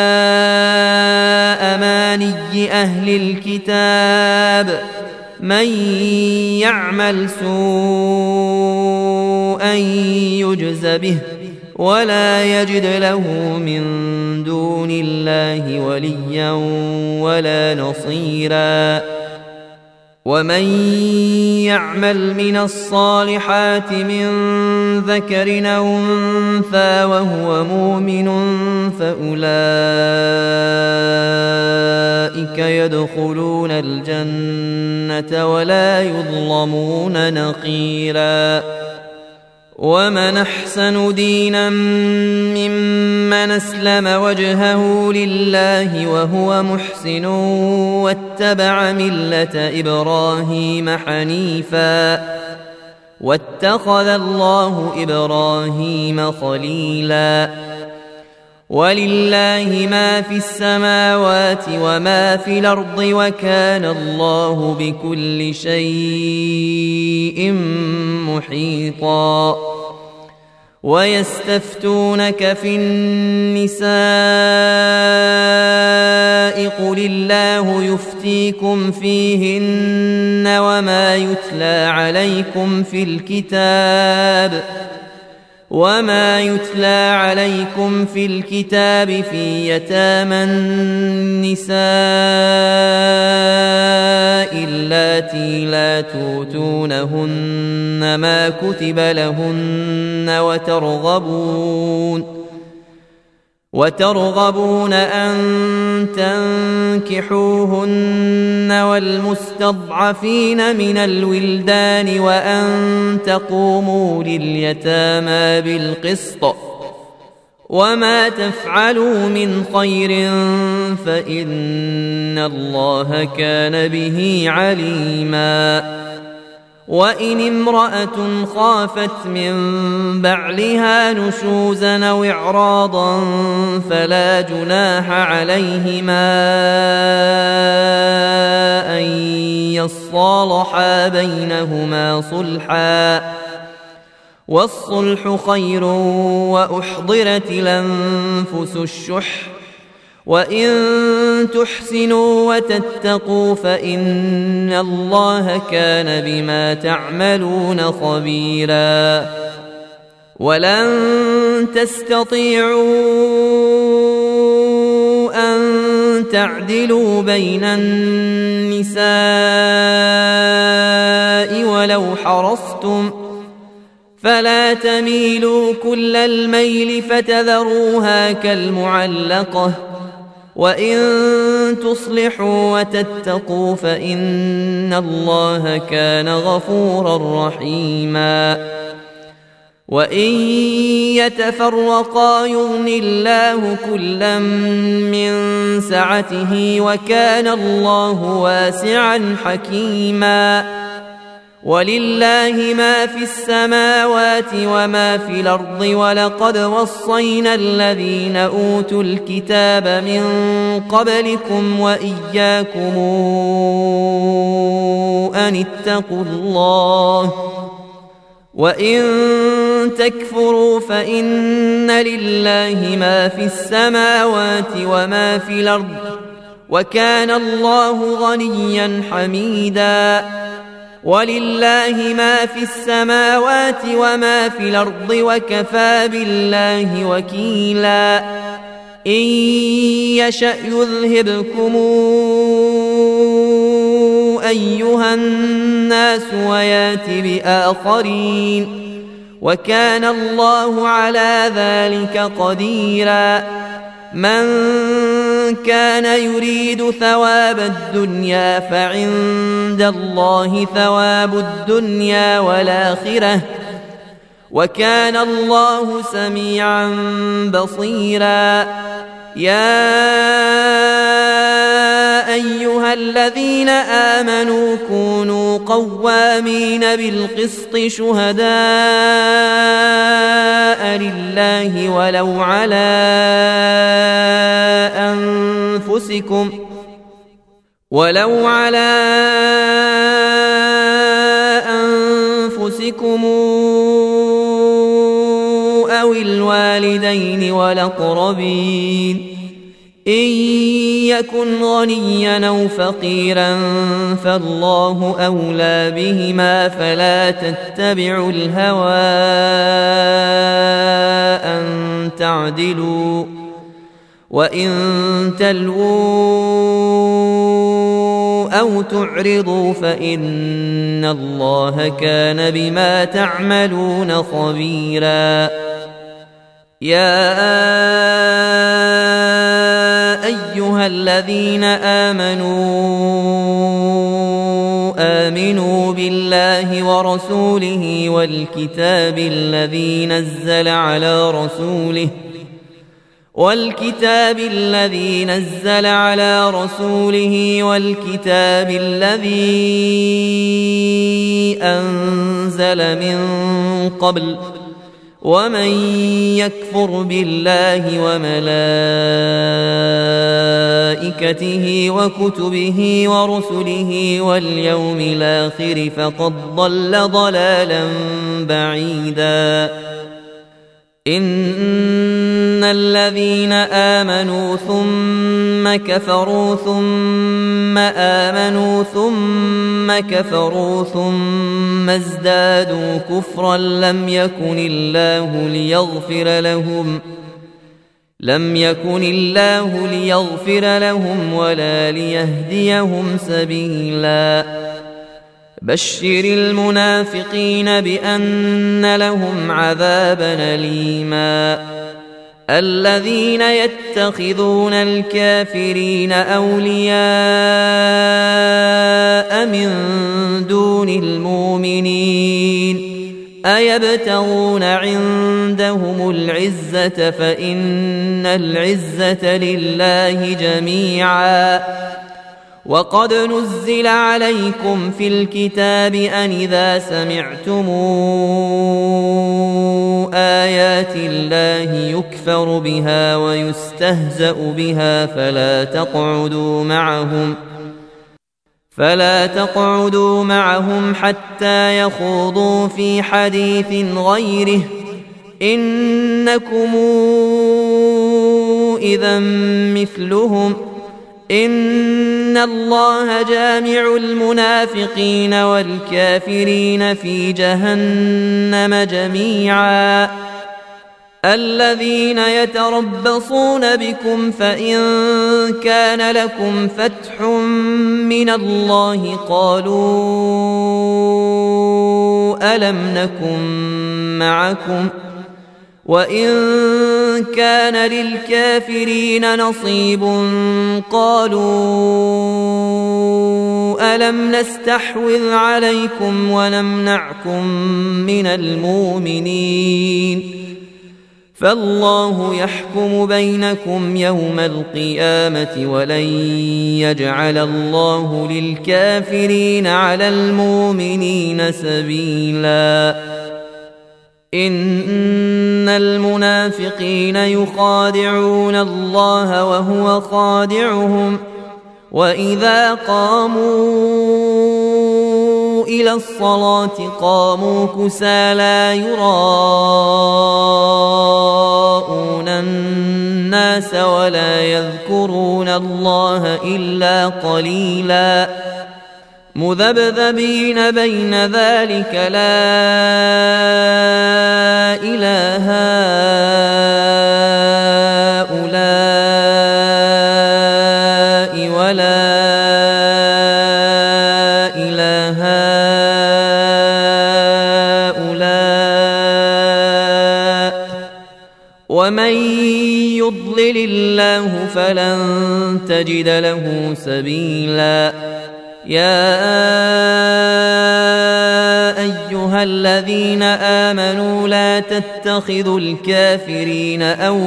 S1: أماني أهل الكتاب من يعمل سوءا يجز به ولا يجد له من دون الله وليا ولا نصيرا. ومن يعمل من الصالحات من ذكر أو أنثى وهو مؤمن فأولئك يدخلون الجنة ولا يظلمون نقيرا. ومن أحسن دينا ممن أسلم وجهه لله وهو محسن واتبع ملة إبراهيم حنيفا واتخذ الله إبراهيم خليلا ولله ما في السماوات وما في الأرض وكان الله بكل شيء محيطا ويستفتونك في النساء قل الله يفتيكم فيهن وما يتلى عليكم في الكتاب في يتامى النساء اللاتي لا توتونهن ما كتب لهن وترغبون أن تنكحوهن والمستضعفين من الولدان وأن تقوموا لليتامى بالقسط وما تفعلوا من خير فإن الله كان به عليما وإن امرأة خافت من بعلها نشوزا أو إعراضا فلا جناح عليهما أن يصالحا بينهما صلحا والصلح خير وأحضرت الأنفس الشح وإن تحسنوا وتتقوا فإن الله كان بما تعملون خبيرا ولن تستطيعوا أن تعدلوا بين النساء ولو حرصتم فلا تميلوا كل الميل فتذروها كالمعلقة وإن تصلحوا وتتقوا فإن الله كان غفورا رحيما وإن يتفرقا يغن الله كلا من سعته وكان الله واسعا حكيما ولله ما في السماوات وما في الأرض ولقد وصينا الذين أوتوا الكتاب من قبلكم وإياكم أن اتقوا الله وإن تكفروا فإن لله ما في السماوات وما في الأرض وكان الله غنيا حميدا ولله ما في السماوات وما في الأرض وكفى بالله وكيلا إن يشأ يذهبكم أيها الناس ويات بآخرين وكان الله على ذلك قديرا من كان يريد ثواب الدنيا فعند الله ثواب الدنيا والآخرة وكان الله سميعا بصيرا يا أيها الذين آمنوا كونوا قوامين بالقسط شهداء لله ولو على أنفسكم أو الوالدين والأقربين إن يكن غنيا أو فقيرا فالله أولى بهما فلا تتبعوا الهوى أن تعدلوا وإن تلووا أو تعرضوا فإن الله كان بما تعملون خبيرا يا أيها الذين آمنوا بالله ورسوله والكتاب الذي نزل على رسوله والكتاب الذي نزل على رسوله والكتاب الذي أنزل من قبل ومن يكفر بالله وملائكته وكتبه ورسله واليوم الآخر فقد ضل ضلالا بعيدا إن الذين آمنوا ثم كفروا ثم آمنوا ثم كفروا ثم ازدادوا كفرا لم يكن الله ليغفر لهم ولا ليهديهم سبيلا بشر المنافقين بأن لهم عذابا أليما الذين يتخذون الكافرين أولياء من دون المؤمنين أيبتغون عندهم العزة فإن العزة لله جميعا وقد نزل عليكم في الكتاب أن إذا سمعتم آيات الله يكفر بها ويستهزأ بها فلا تقعدوا معهم حتى يخوضوا في حديث غيره إنكم إذا مثلهم إن الله جامع المنافقين والكافرين في جهنم جميعا الذين يتربصون بكم فإن كان لكم فتح من الله قالوا ألم نكن معكم وإن كان للكافرين نصيب قالوا ألم نستحوذ عليكم ونمنعكم من المؤمنين فالله يحكم بينكم يوم القيامة ولن يجعل الله للكافرين على المؤمنين سبيلا إن المنافقين يخادعون الله وهو خادعهم وإذا قاموا إلى الصلاة قاموا كسالى يراءون الناس ولا يذكرون الله إلا قليلا مذبذبين بين ذلك لا إله هؤلاء ولا إله هؤلاء ومن يضلل الله فلن تجد له سبيلا يا أيها الذين آمنوا لا تتخذوا الكافرين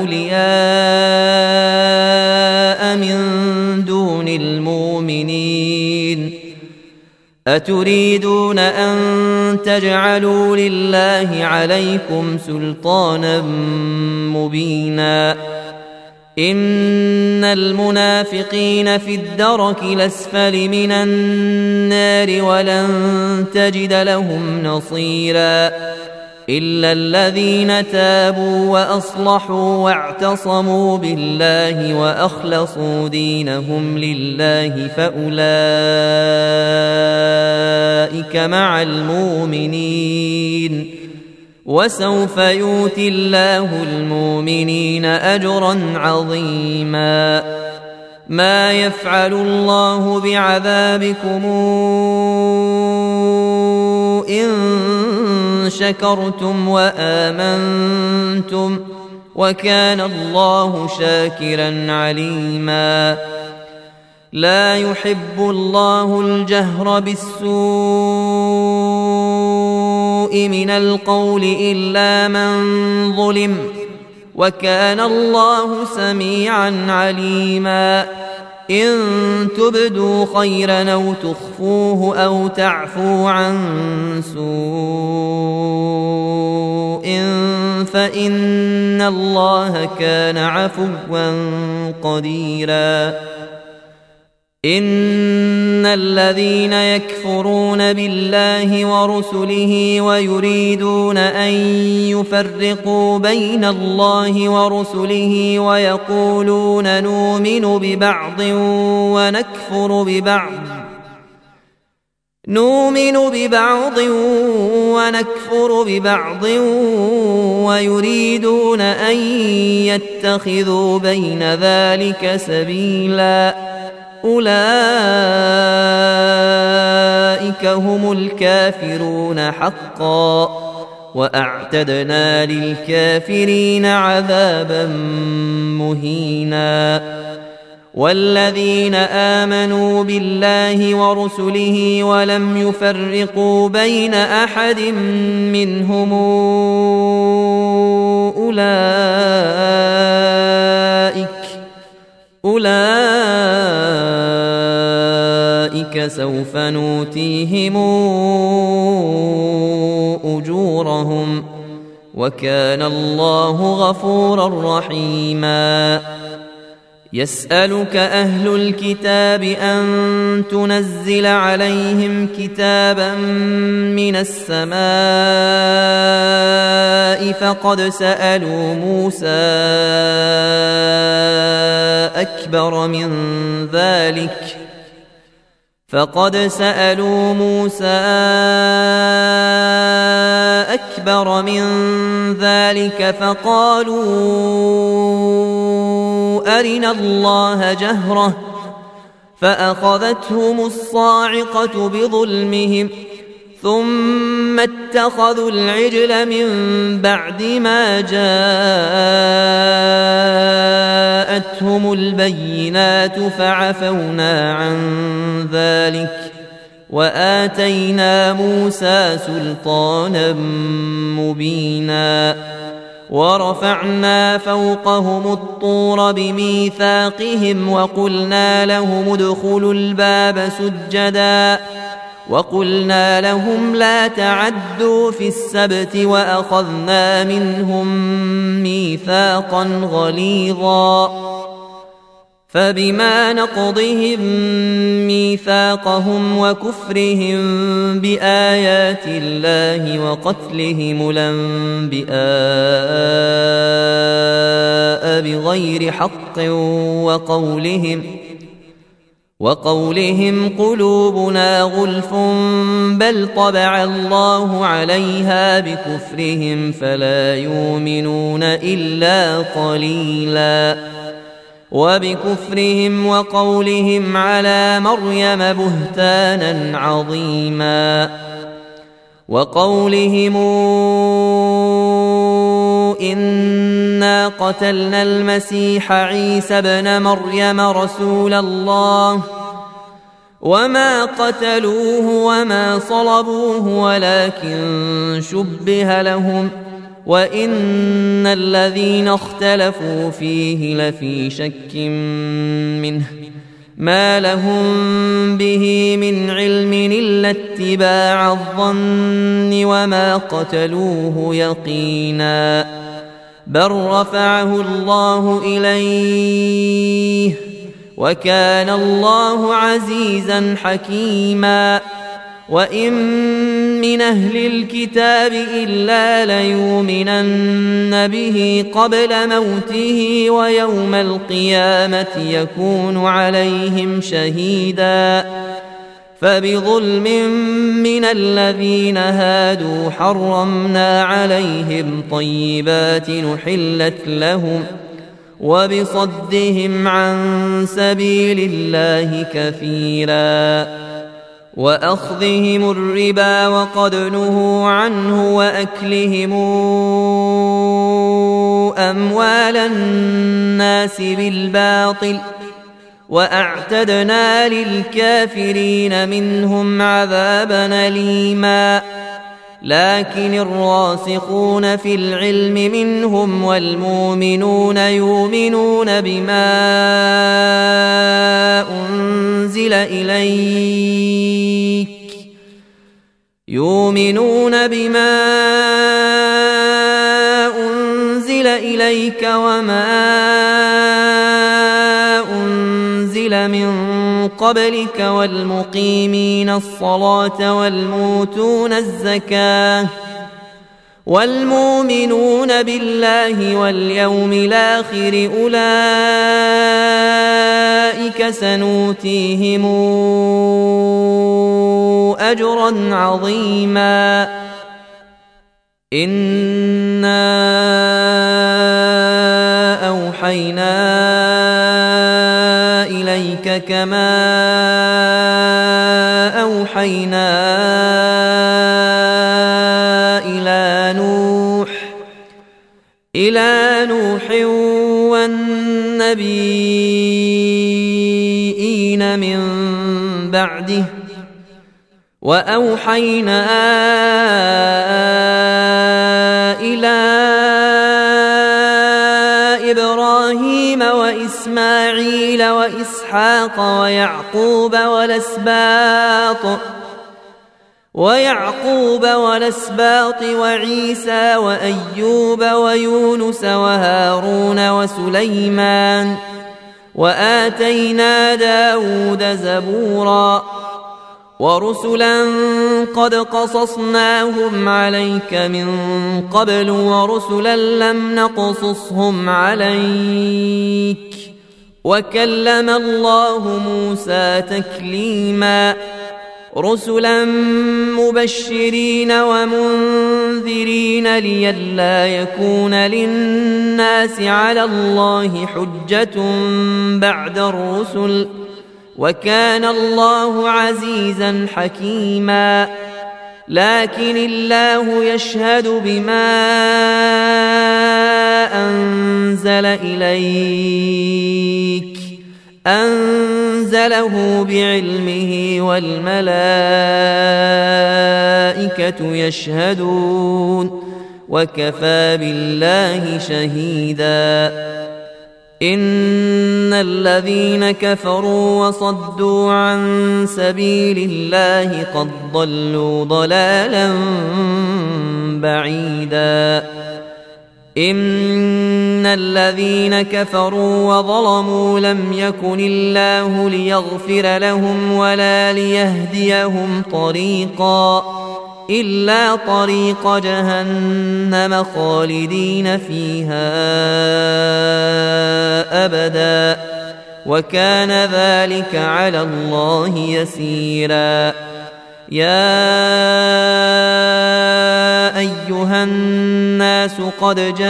S1: أولياء من دون المؤمنين أتريدون أن تجعلوا لله عليكم سلطانا مبينا إن المنافقين في الدرك الأسفل من النار ولن تجد لهم نصيرا إلا الذين تابوا وأصلحوا واعتصموا بالله وأخلصوا دينهم لله فأولئك مع المؤمنين وسوف يؤتي الله المؤمنين أجرا عظيما ما يفعل الله بعذابكم إن شكرتم وآمنتم وكان الله شاكرا عليما لا يحب الله الجهر بالسوء من القول إلا من ظلم وكان الله سميعا عليما إن تبدوا خيرا أو تخفوه أو تعفو عن سوء فإن الله كان عفوا قديرا إن الذين يكفرون بالله ورسله ويريدون أن يفرقوا بين الله ورسله ويقولون نؤمن ببعض ونكفر ببعض ويريدون أن يتخذوا بين ذلك سبيلا أولئك هم الكافرون حقا وأعتدنا للكافرين عذابا مهينا والذين آمنوا بالله ورسله ولم يفرقوا بين أحد منهم أولئك سوف نؤتيهم أجورهم وكان الله غفورا رحيما يسألك أهل الكتاب أن تنزل عليهم كتابا من السماء فقد سألوا موسى أكبر من ذلك فقالوا أرنا الله جهرة فأخذتهم الصاعقة بظلمهم ثم اتخذوا العجل من بعد ما جاءتهم البينات فعفونا عن ذلك وآتينا موسى سلطانا مبينا ورفعنا فوقهم الطور بميثاقهم وقلنا لهم ادخلوا الباب سجدا وقلنا لهم لا تعدوا في السبت وأخذنا منهم ميثاقا غليظا فبما نقضهم ميثاقهم وكفرهم بآيات الله وقتلهم الأنبياء بغير حق وقولهم قلوبنا غلف بل طبع الله عليها بكفرهم فلا يؤمنون إلا قليلا وبكفرهم وقولهم على مريم بهتانا عظيما وقولهم إنا قتلنا المسيح عيسى ابن مريم رسول الله وما قتلوه وما صلبوه ولكن شبه لهم وإن الذين اختلفوا فيه لفي شك منه ما لهم به من علم إلا اتباع الظن وما قتلوه يقينا بل رفعه الله إليه وكان الله عزيزا حكيما وإن من أهل الكتاب إلا ليؤمنن به قبل موته ويوم القيامة يكون عليهم شهيدا فبظلم من الذين هادوا حرمنا عليهم طيبات نحلت لهم وبصدهم عن سبيل الله كثيرا وأخذهم الربا وقد نهوا عنه وأكلهم أموال الناس بالباطل وأعتدنا للكافرين منهم عذابا أليما لكن الراسخون في العلم منهم والمؤمنون يؤمنون بما أنزل إليك وما أنزل من قبلك والمقيمين الصلاة والموتون الزكاة والمؤمنون بالله واليوم الآخر أولئك سنؤتيهم أجرا عظيما إنا أوحينا إليك كما أوحينا إلى نوح والنبيين من بعده وأوحينا إلى إبراهيم وإسماعيل وإسحاق ويعقوب والأسباط وعيسى وأيوب ويونس وهارون وسليمان وآتينا داود زبورا ورسلا قد قصصناهم عليك من قبل ورسلا لم نقصصهم عليك وكلم الله موسى تكليما رسلا مبشرين ومنذرين لئلا يكون للناس على الله حجة بعد الرسل وكان الله عزيزا حكيما لكن الله يشهد بما أنزل إليك أنزله بعلمه والملائكة يشهدون وكفى بالله شهيدا إن الذين كفروا وصدوا عن سبيل الله قد ضلوا ضلالا بعيدا إن الذين كفروا وظلموا لم يكن الله ليغفر لهم ولا ليهديهم طريقا إلا طريق جهنم خالدين فيها أبدا وكان ذلك على الله يسيرا يا أيها الناس قد جاءكم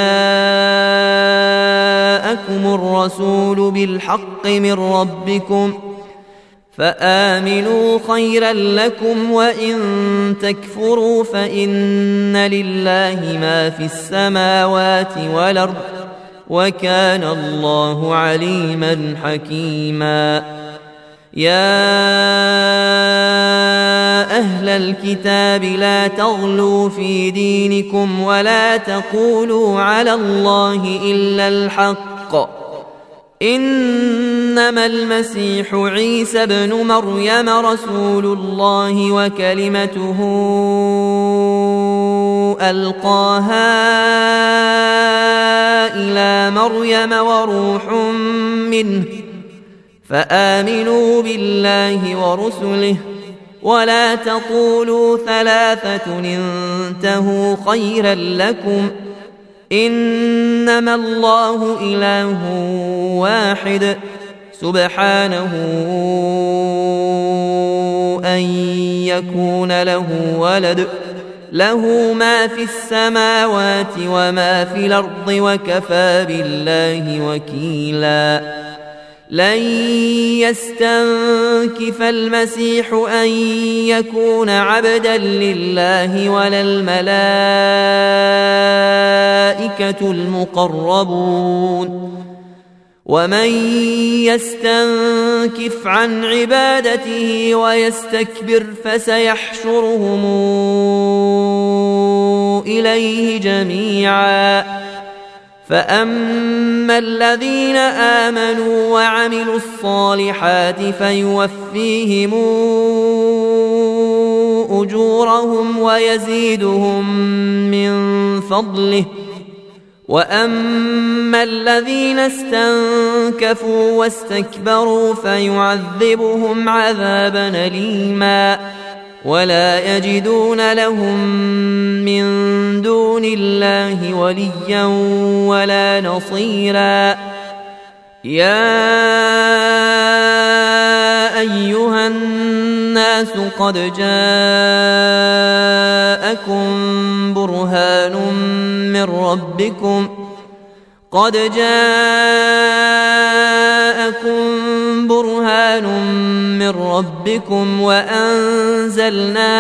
S1: الرسول بالحق من ربكم فآمنوا خيرا لكم وإن تكفروا فإن لله ما في السماوات والأرض وكان الله عليما حكيما يا أهل الكتاب لا تغلوا في دينكم ولا تقولوا على الله إلا الحق إنما المسيح عيسى ابن مريم رسول الله وكلمته ألقاها إلى مريم وروح منه فآمنوا بالله ورسله ولا تقولوا ثلاثة انتهوا خيرا لكم إنما الله إله واحد سبحانه أن يكون له ولد له ما في السماوات وما في الأرض وكفى بالله وكيلا لن يستنكف المسيح أن يكون عبدا لله ولا الملائكة المقربون ومن يستنكف عن عبادته ويستكبر فسيحشرهم إليه جميعا فأما الذين آمنوا وعملوا الصالحات فيوفيهم أجورهم ويزيدهم من فضله وأما الذين استنكفوا واستكبروا فيعذبهم عذابا أليما ولا يجدون لهم من دون الله وليا ولا نصيرا يا أيها الناس قد جاءكم برهان من ربكم وأنزلنا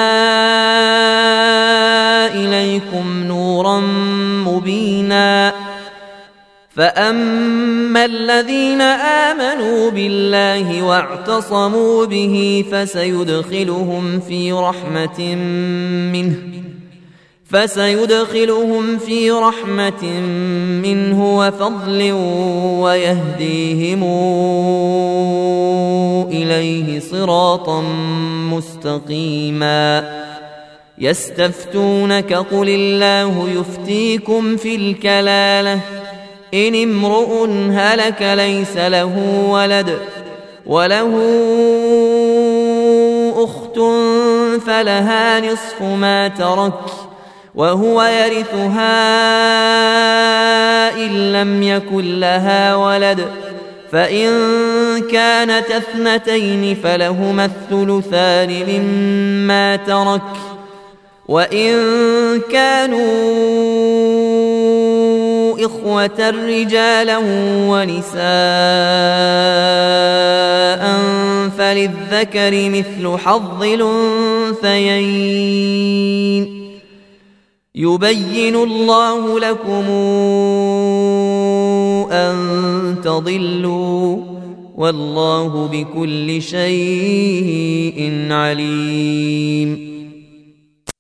S1: إليكم نورا مبينا فأما الذين آمنوا بالله واعتصموا به فسيدخلهم في رحمة منه وفضل ويهديهم إليه صراطا مستقيما يستفتونك قل الله يفتيكم في الكلالة إن امرؤ هلك ليس له ولد وله أخت فلها نصف ما ترك وهو يرثها إن لم يكن لها ولد فإن كانت اثنتين فلهما الثلثان مما ترك وإن كانوا إخوة رجالا ونساء فللذكر مثل حظ الأنثيين يبين الله لكم أن تضلوا والله بكل شيء عليم